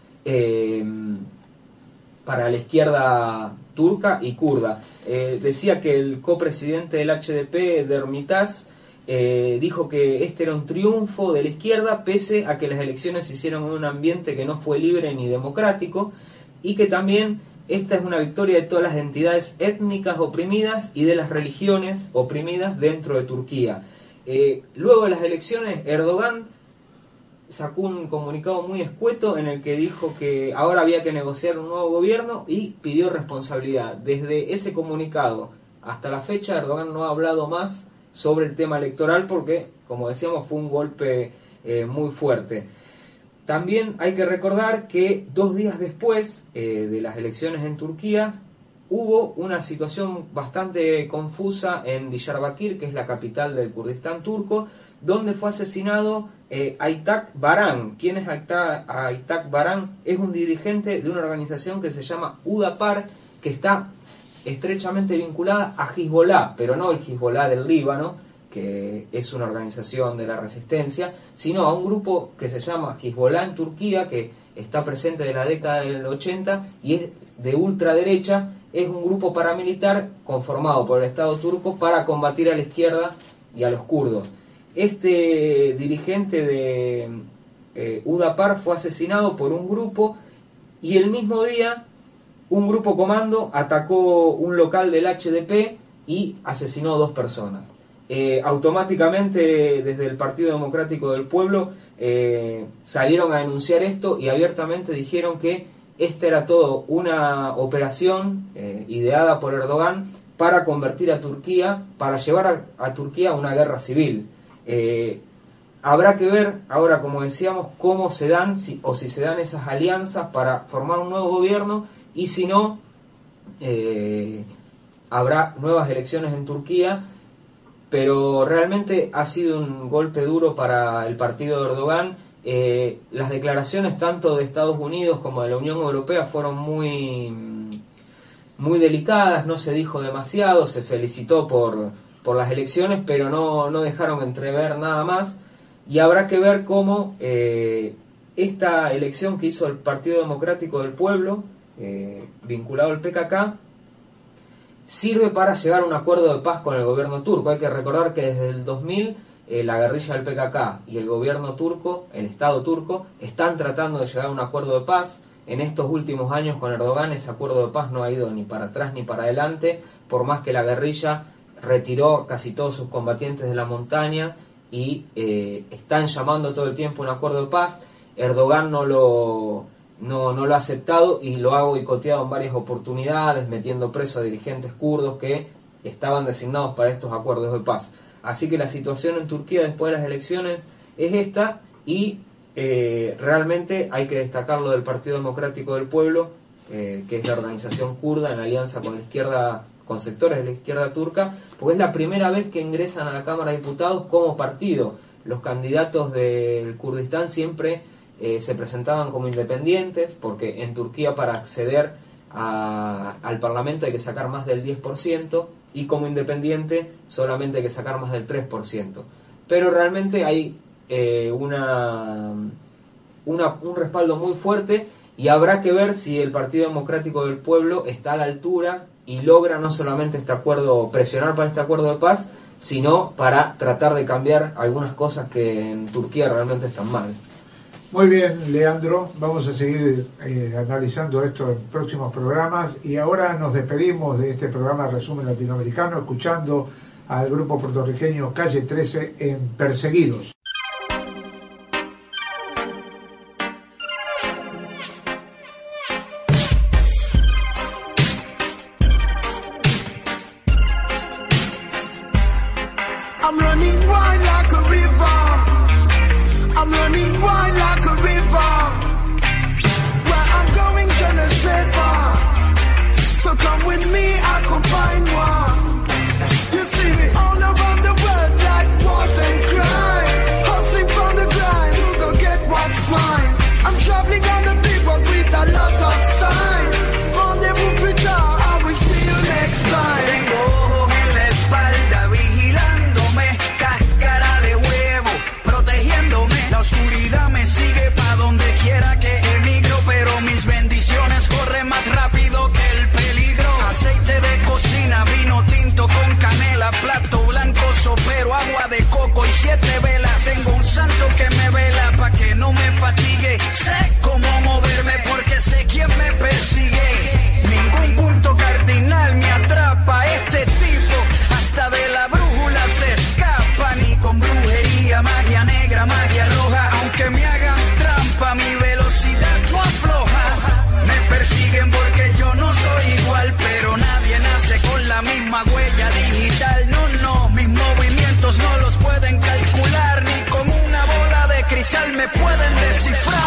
para la izquierda turca y kurda. Decía que el copresidente del HDP, Demirtas, dijo que este era un triunfo de la izquierda, pese a que las elecciones se hicieron en un ambiente que no fue libre ni democrático, y que también esta es una victoria de todas las entidades étnicas oprimidas y de las religiones oprimidas dentro de Turquía. Luego de las elecciones, Erdogan sacó un comunicado muy escueto en el que dijo que ahora había que negociar un nuevo gobierno y pidió responsabilidad. Desde ese comunicado hasta la fecha, Erdogan no ha hablado más sobre el tema electoral porque, como decíamos, fue un golpe muy fuerte. También hay que recordar que 2 días después de las elecciones en Turquía hubo una situación bastante confusa en Diyarbakir, que es la capital del Kurdistán turco, donde fue asesinado Aytak Baran. ¿Quién es Aytak Baran? Es un dirigente de una organización que se llama Udapar, que está estrechamente vinculada a Hezbollah, pero no el Hezbollah del Líbano, que es una organización de la resistencia, sino a un grupo que se llama Hezbollah en Turquía, que está presente desde la década del 80 y es de ultraderecha. Es un grupo paramilitar conformado por el Estado turco para combatir a la izquierda y a los kurdos. Este dirigente de Udapar fue asesinado por un grupo y el mismo día un grupo comando atacó un local del HDP y asesinó 2 personas. Automáticamente desde el Partido Democrático del Pueblo salieron a denunciar esto y abiertamente dijeron que esta era todo una operación ideada por Erdogan para convertir a Turquía, para llevar a Turquía a una guerra civil. Habrá que ver ahora, como decíamos, cómo se dan si se dan esas alianzas para formar un nuevo gobierno, y si no, habrá nuevas elecciones en Turquía. Pero realmente ha sido un golpe duro para el partido de Erdogan. Las declaraciones tanto de Estados Unidos como de la Unión Europea fueron muy delicadas, no se dijo demasiado, se felicitó por las elecciones, pero no dejaron entrever nada más. Y habrá que ver cómo esta elección que hizo el Partido Democrático del Pueblo, vinculado al PKK, sirve para llegar a un acuerdo de paz con el gobierno turco. Hay que recordar que desde el 2000 la guerrilla del PKK y el gobierno turco, el Estado turco, están tratando de llegar a un acuerdo de paz. En estos últimos años con Erdogan ese acuerdo de paz no ha ido ni para atrás ni para adelante, por más que la guerrilla retiró casi todos sus combatientes de la montaña y están llamando todo el tiempo un acuerdo de paz. Erdogan no lo ha aceptado y lo ha boicoteado en varias oportunidades, metiendo preso a dirigentes kurdos que estaban designados para estos acuerdos de paz. Así que la situación en Turquía después de las elecciones es esta, y realmente hay que destacar lo del Partido Democrático del Pueblo, que es la organización kurda en alianza con la izquierda, con sectores de la izquierda turca, porque es la primera vez que ingresan a la Cámara de Diputados como partido. Los candidatos del Kurdistán siempre se presentaban como independientes, porque en Turquía para acceder al Parlamento hay que sacar más del 10%, y como independiente solamente hay que sacar más del 3%. Pero realmente hay un respaldo muy fuerte, y habrá que ver si el Partido Democrático del Pueblo está a la altura y logra no solamente este acuerdo, presionar para este acuerdo de paz, sino para tratar de cambiar algunas cosas que en Turquía realmente están mal. Muy bien, Leandro, vamos a seguir analizando esto en próximos programas, y ahora nos despedimos de este programa Resumen Latinoamericano escuchando al grupo puertorriqueño Calle 13 en Perseguidos. I'm running wild like a river. I'm running wild like a river. Where I'm going, je ne sais pas. So come with me, accompagne-moi. You see me all around the world like wars and crimes. pa' que no me fatigue. Sé cómo moverme porque sé quién me persigue. Ningún punto cardinal me atrapa. Este tipo hasta de la brújula se escapa. Ni con brujería, magia negra, magia roja. Aunque me hagan trampa, mi velocidad no afloja. Me persiguen porque yo no soy igual, pero nadie nace con la misma huella digital. No, no, mis movimientos no los pueden calcular, ni con una bola de cristal me pueden descifrar.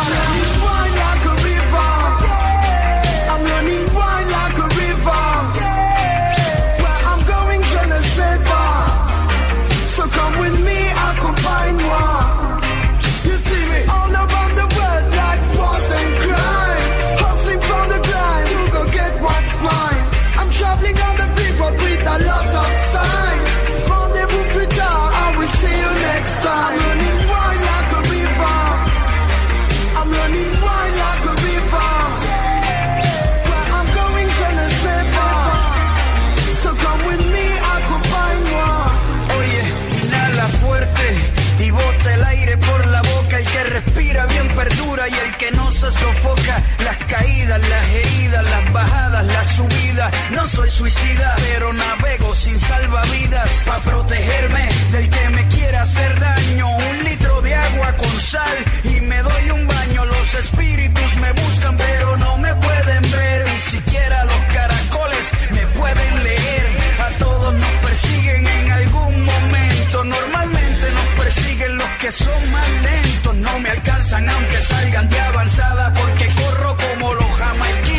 I'm running wild like a river. Where I'm going, je ne sais pas. So come with me, accompagne-moi. You see me all around the world like wars and crime, hustling from the grind to go get what's mine. I'm traveling on the people with a lot of signs. Rendezvous plus tard, I will see you next time. I'm running wild like a river. I'm running wild like a river. Where I'm going, je ne sais pas. So come with me, accompagne-moi. Oye, inhala fuerte y bota el aire por la boca. El que respira bien perdura y el que no se sofoca. Las caídas, las heridas, las bajadas, las subidas. No soy suicida, pero navego sin salvavidas. Pa' protegerme del que me quiera hacer daño. 1 litro de agua con sal y me doy un baño. Los espíritus me buscan pero no me pueden ver. Ni siquiera los caracoles me pueden leer. A todos nos persiguen en algún momento. Normalmente nos persiguen los que son más lentos. No me alcanzan aunque salgan de avanzada porque corro como los jamaiquinos.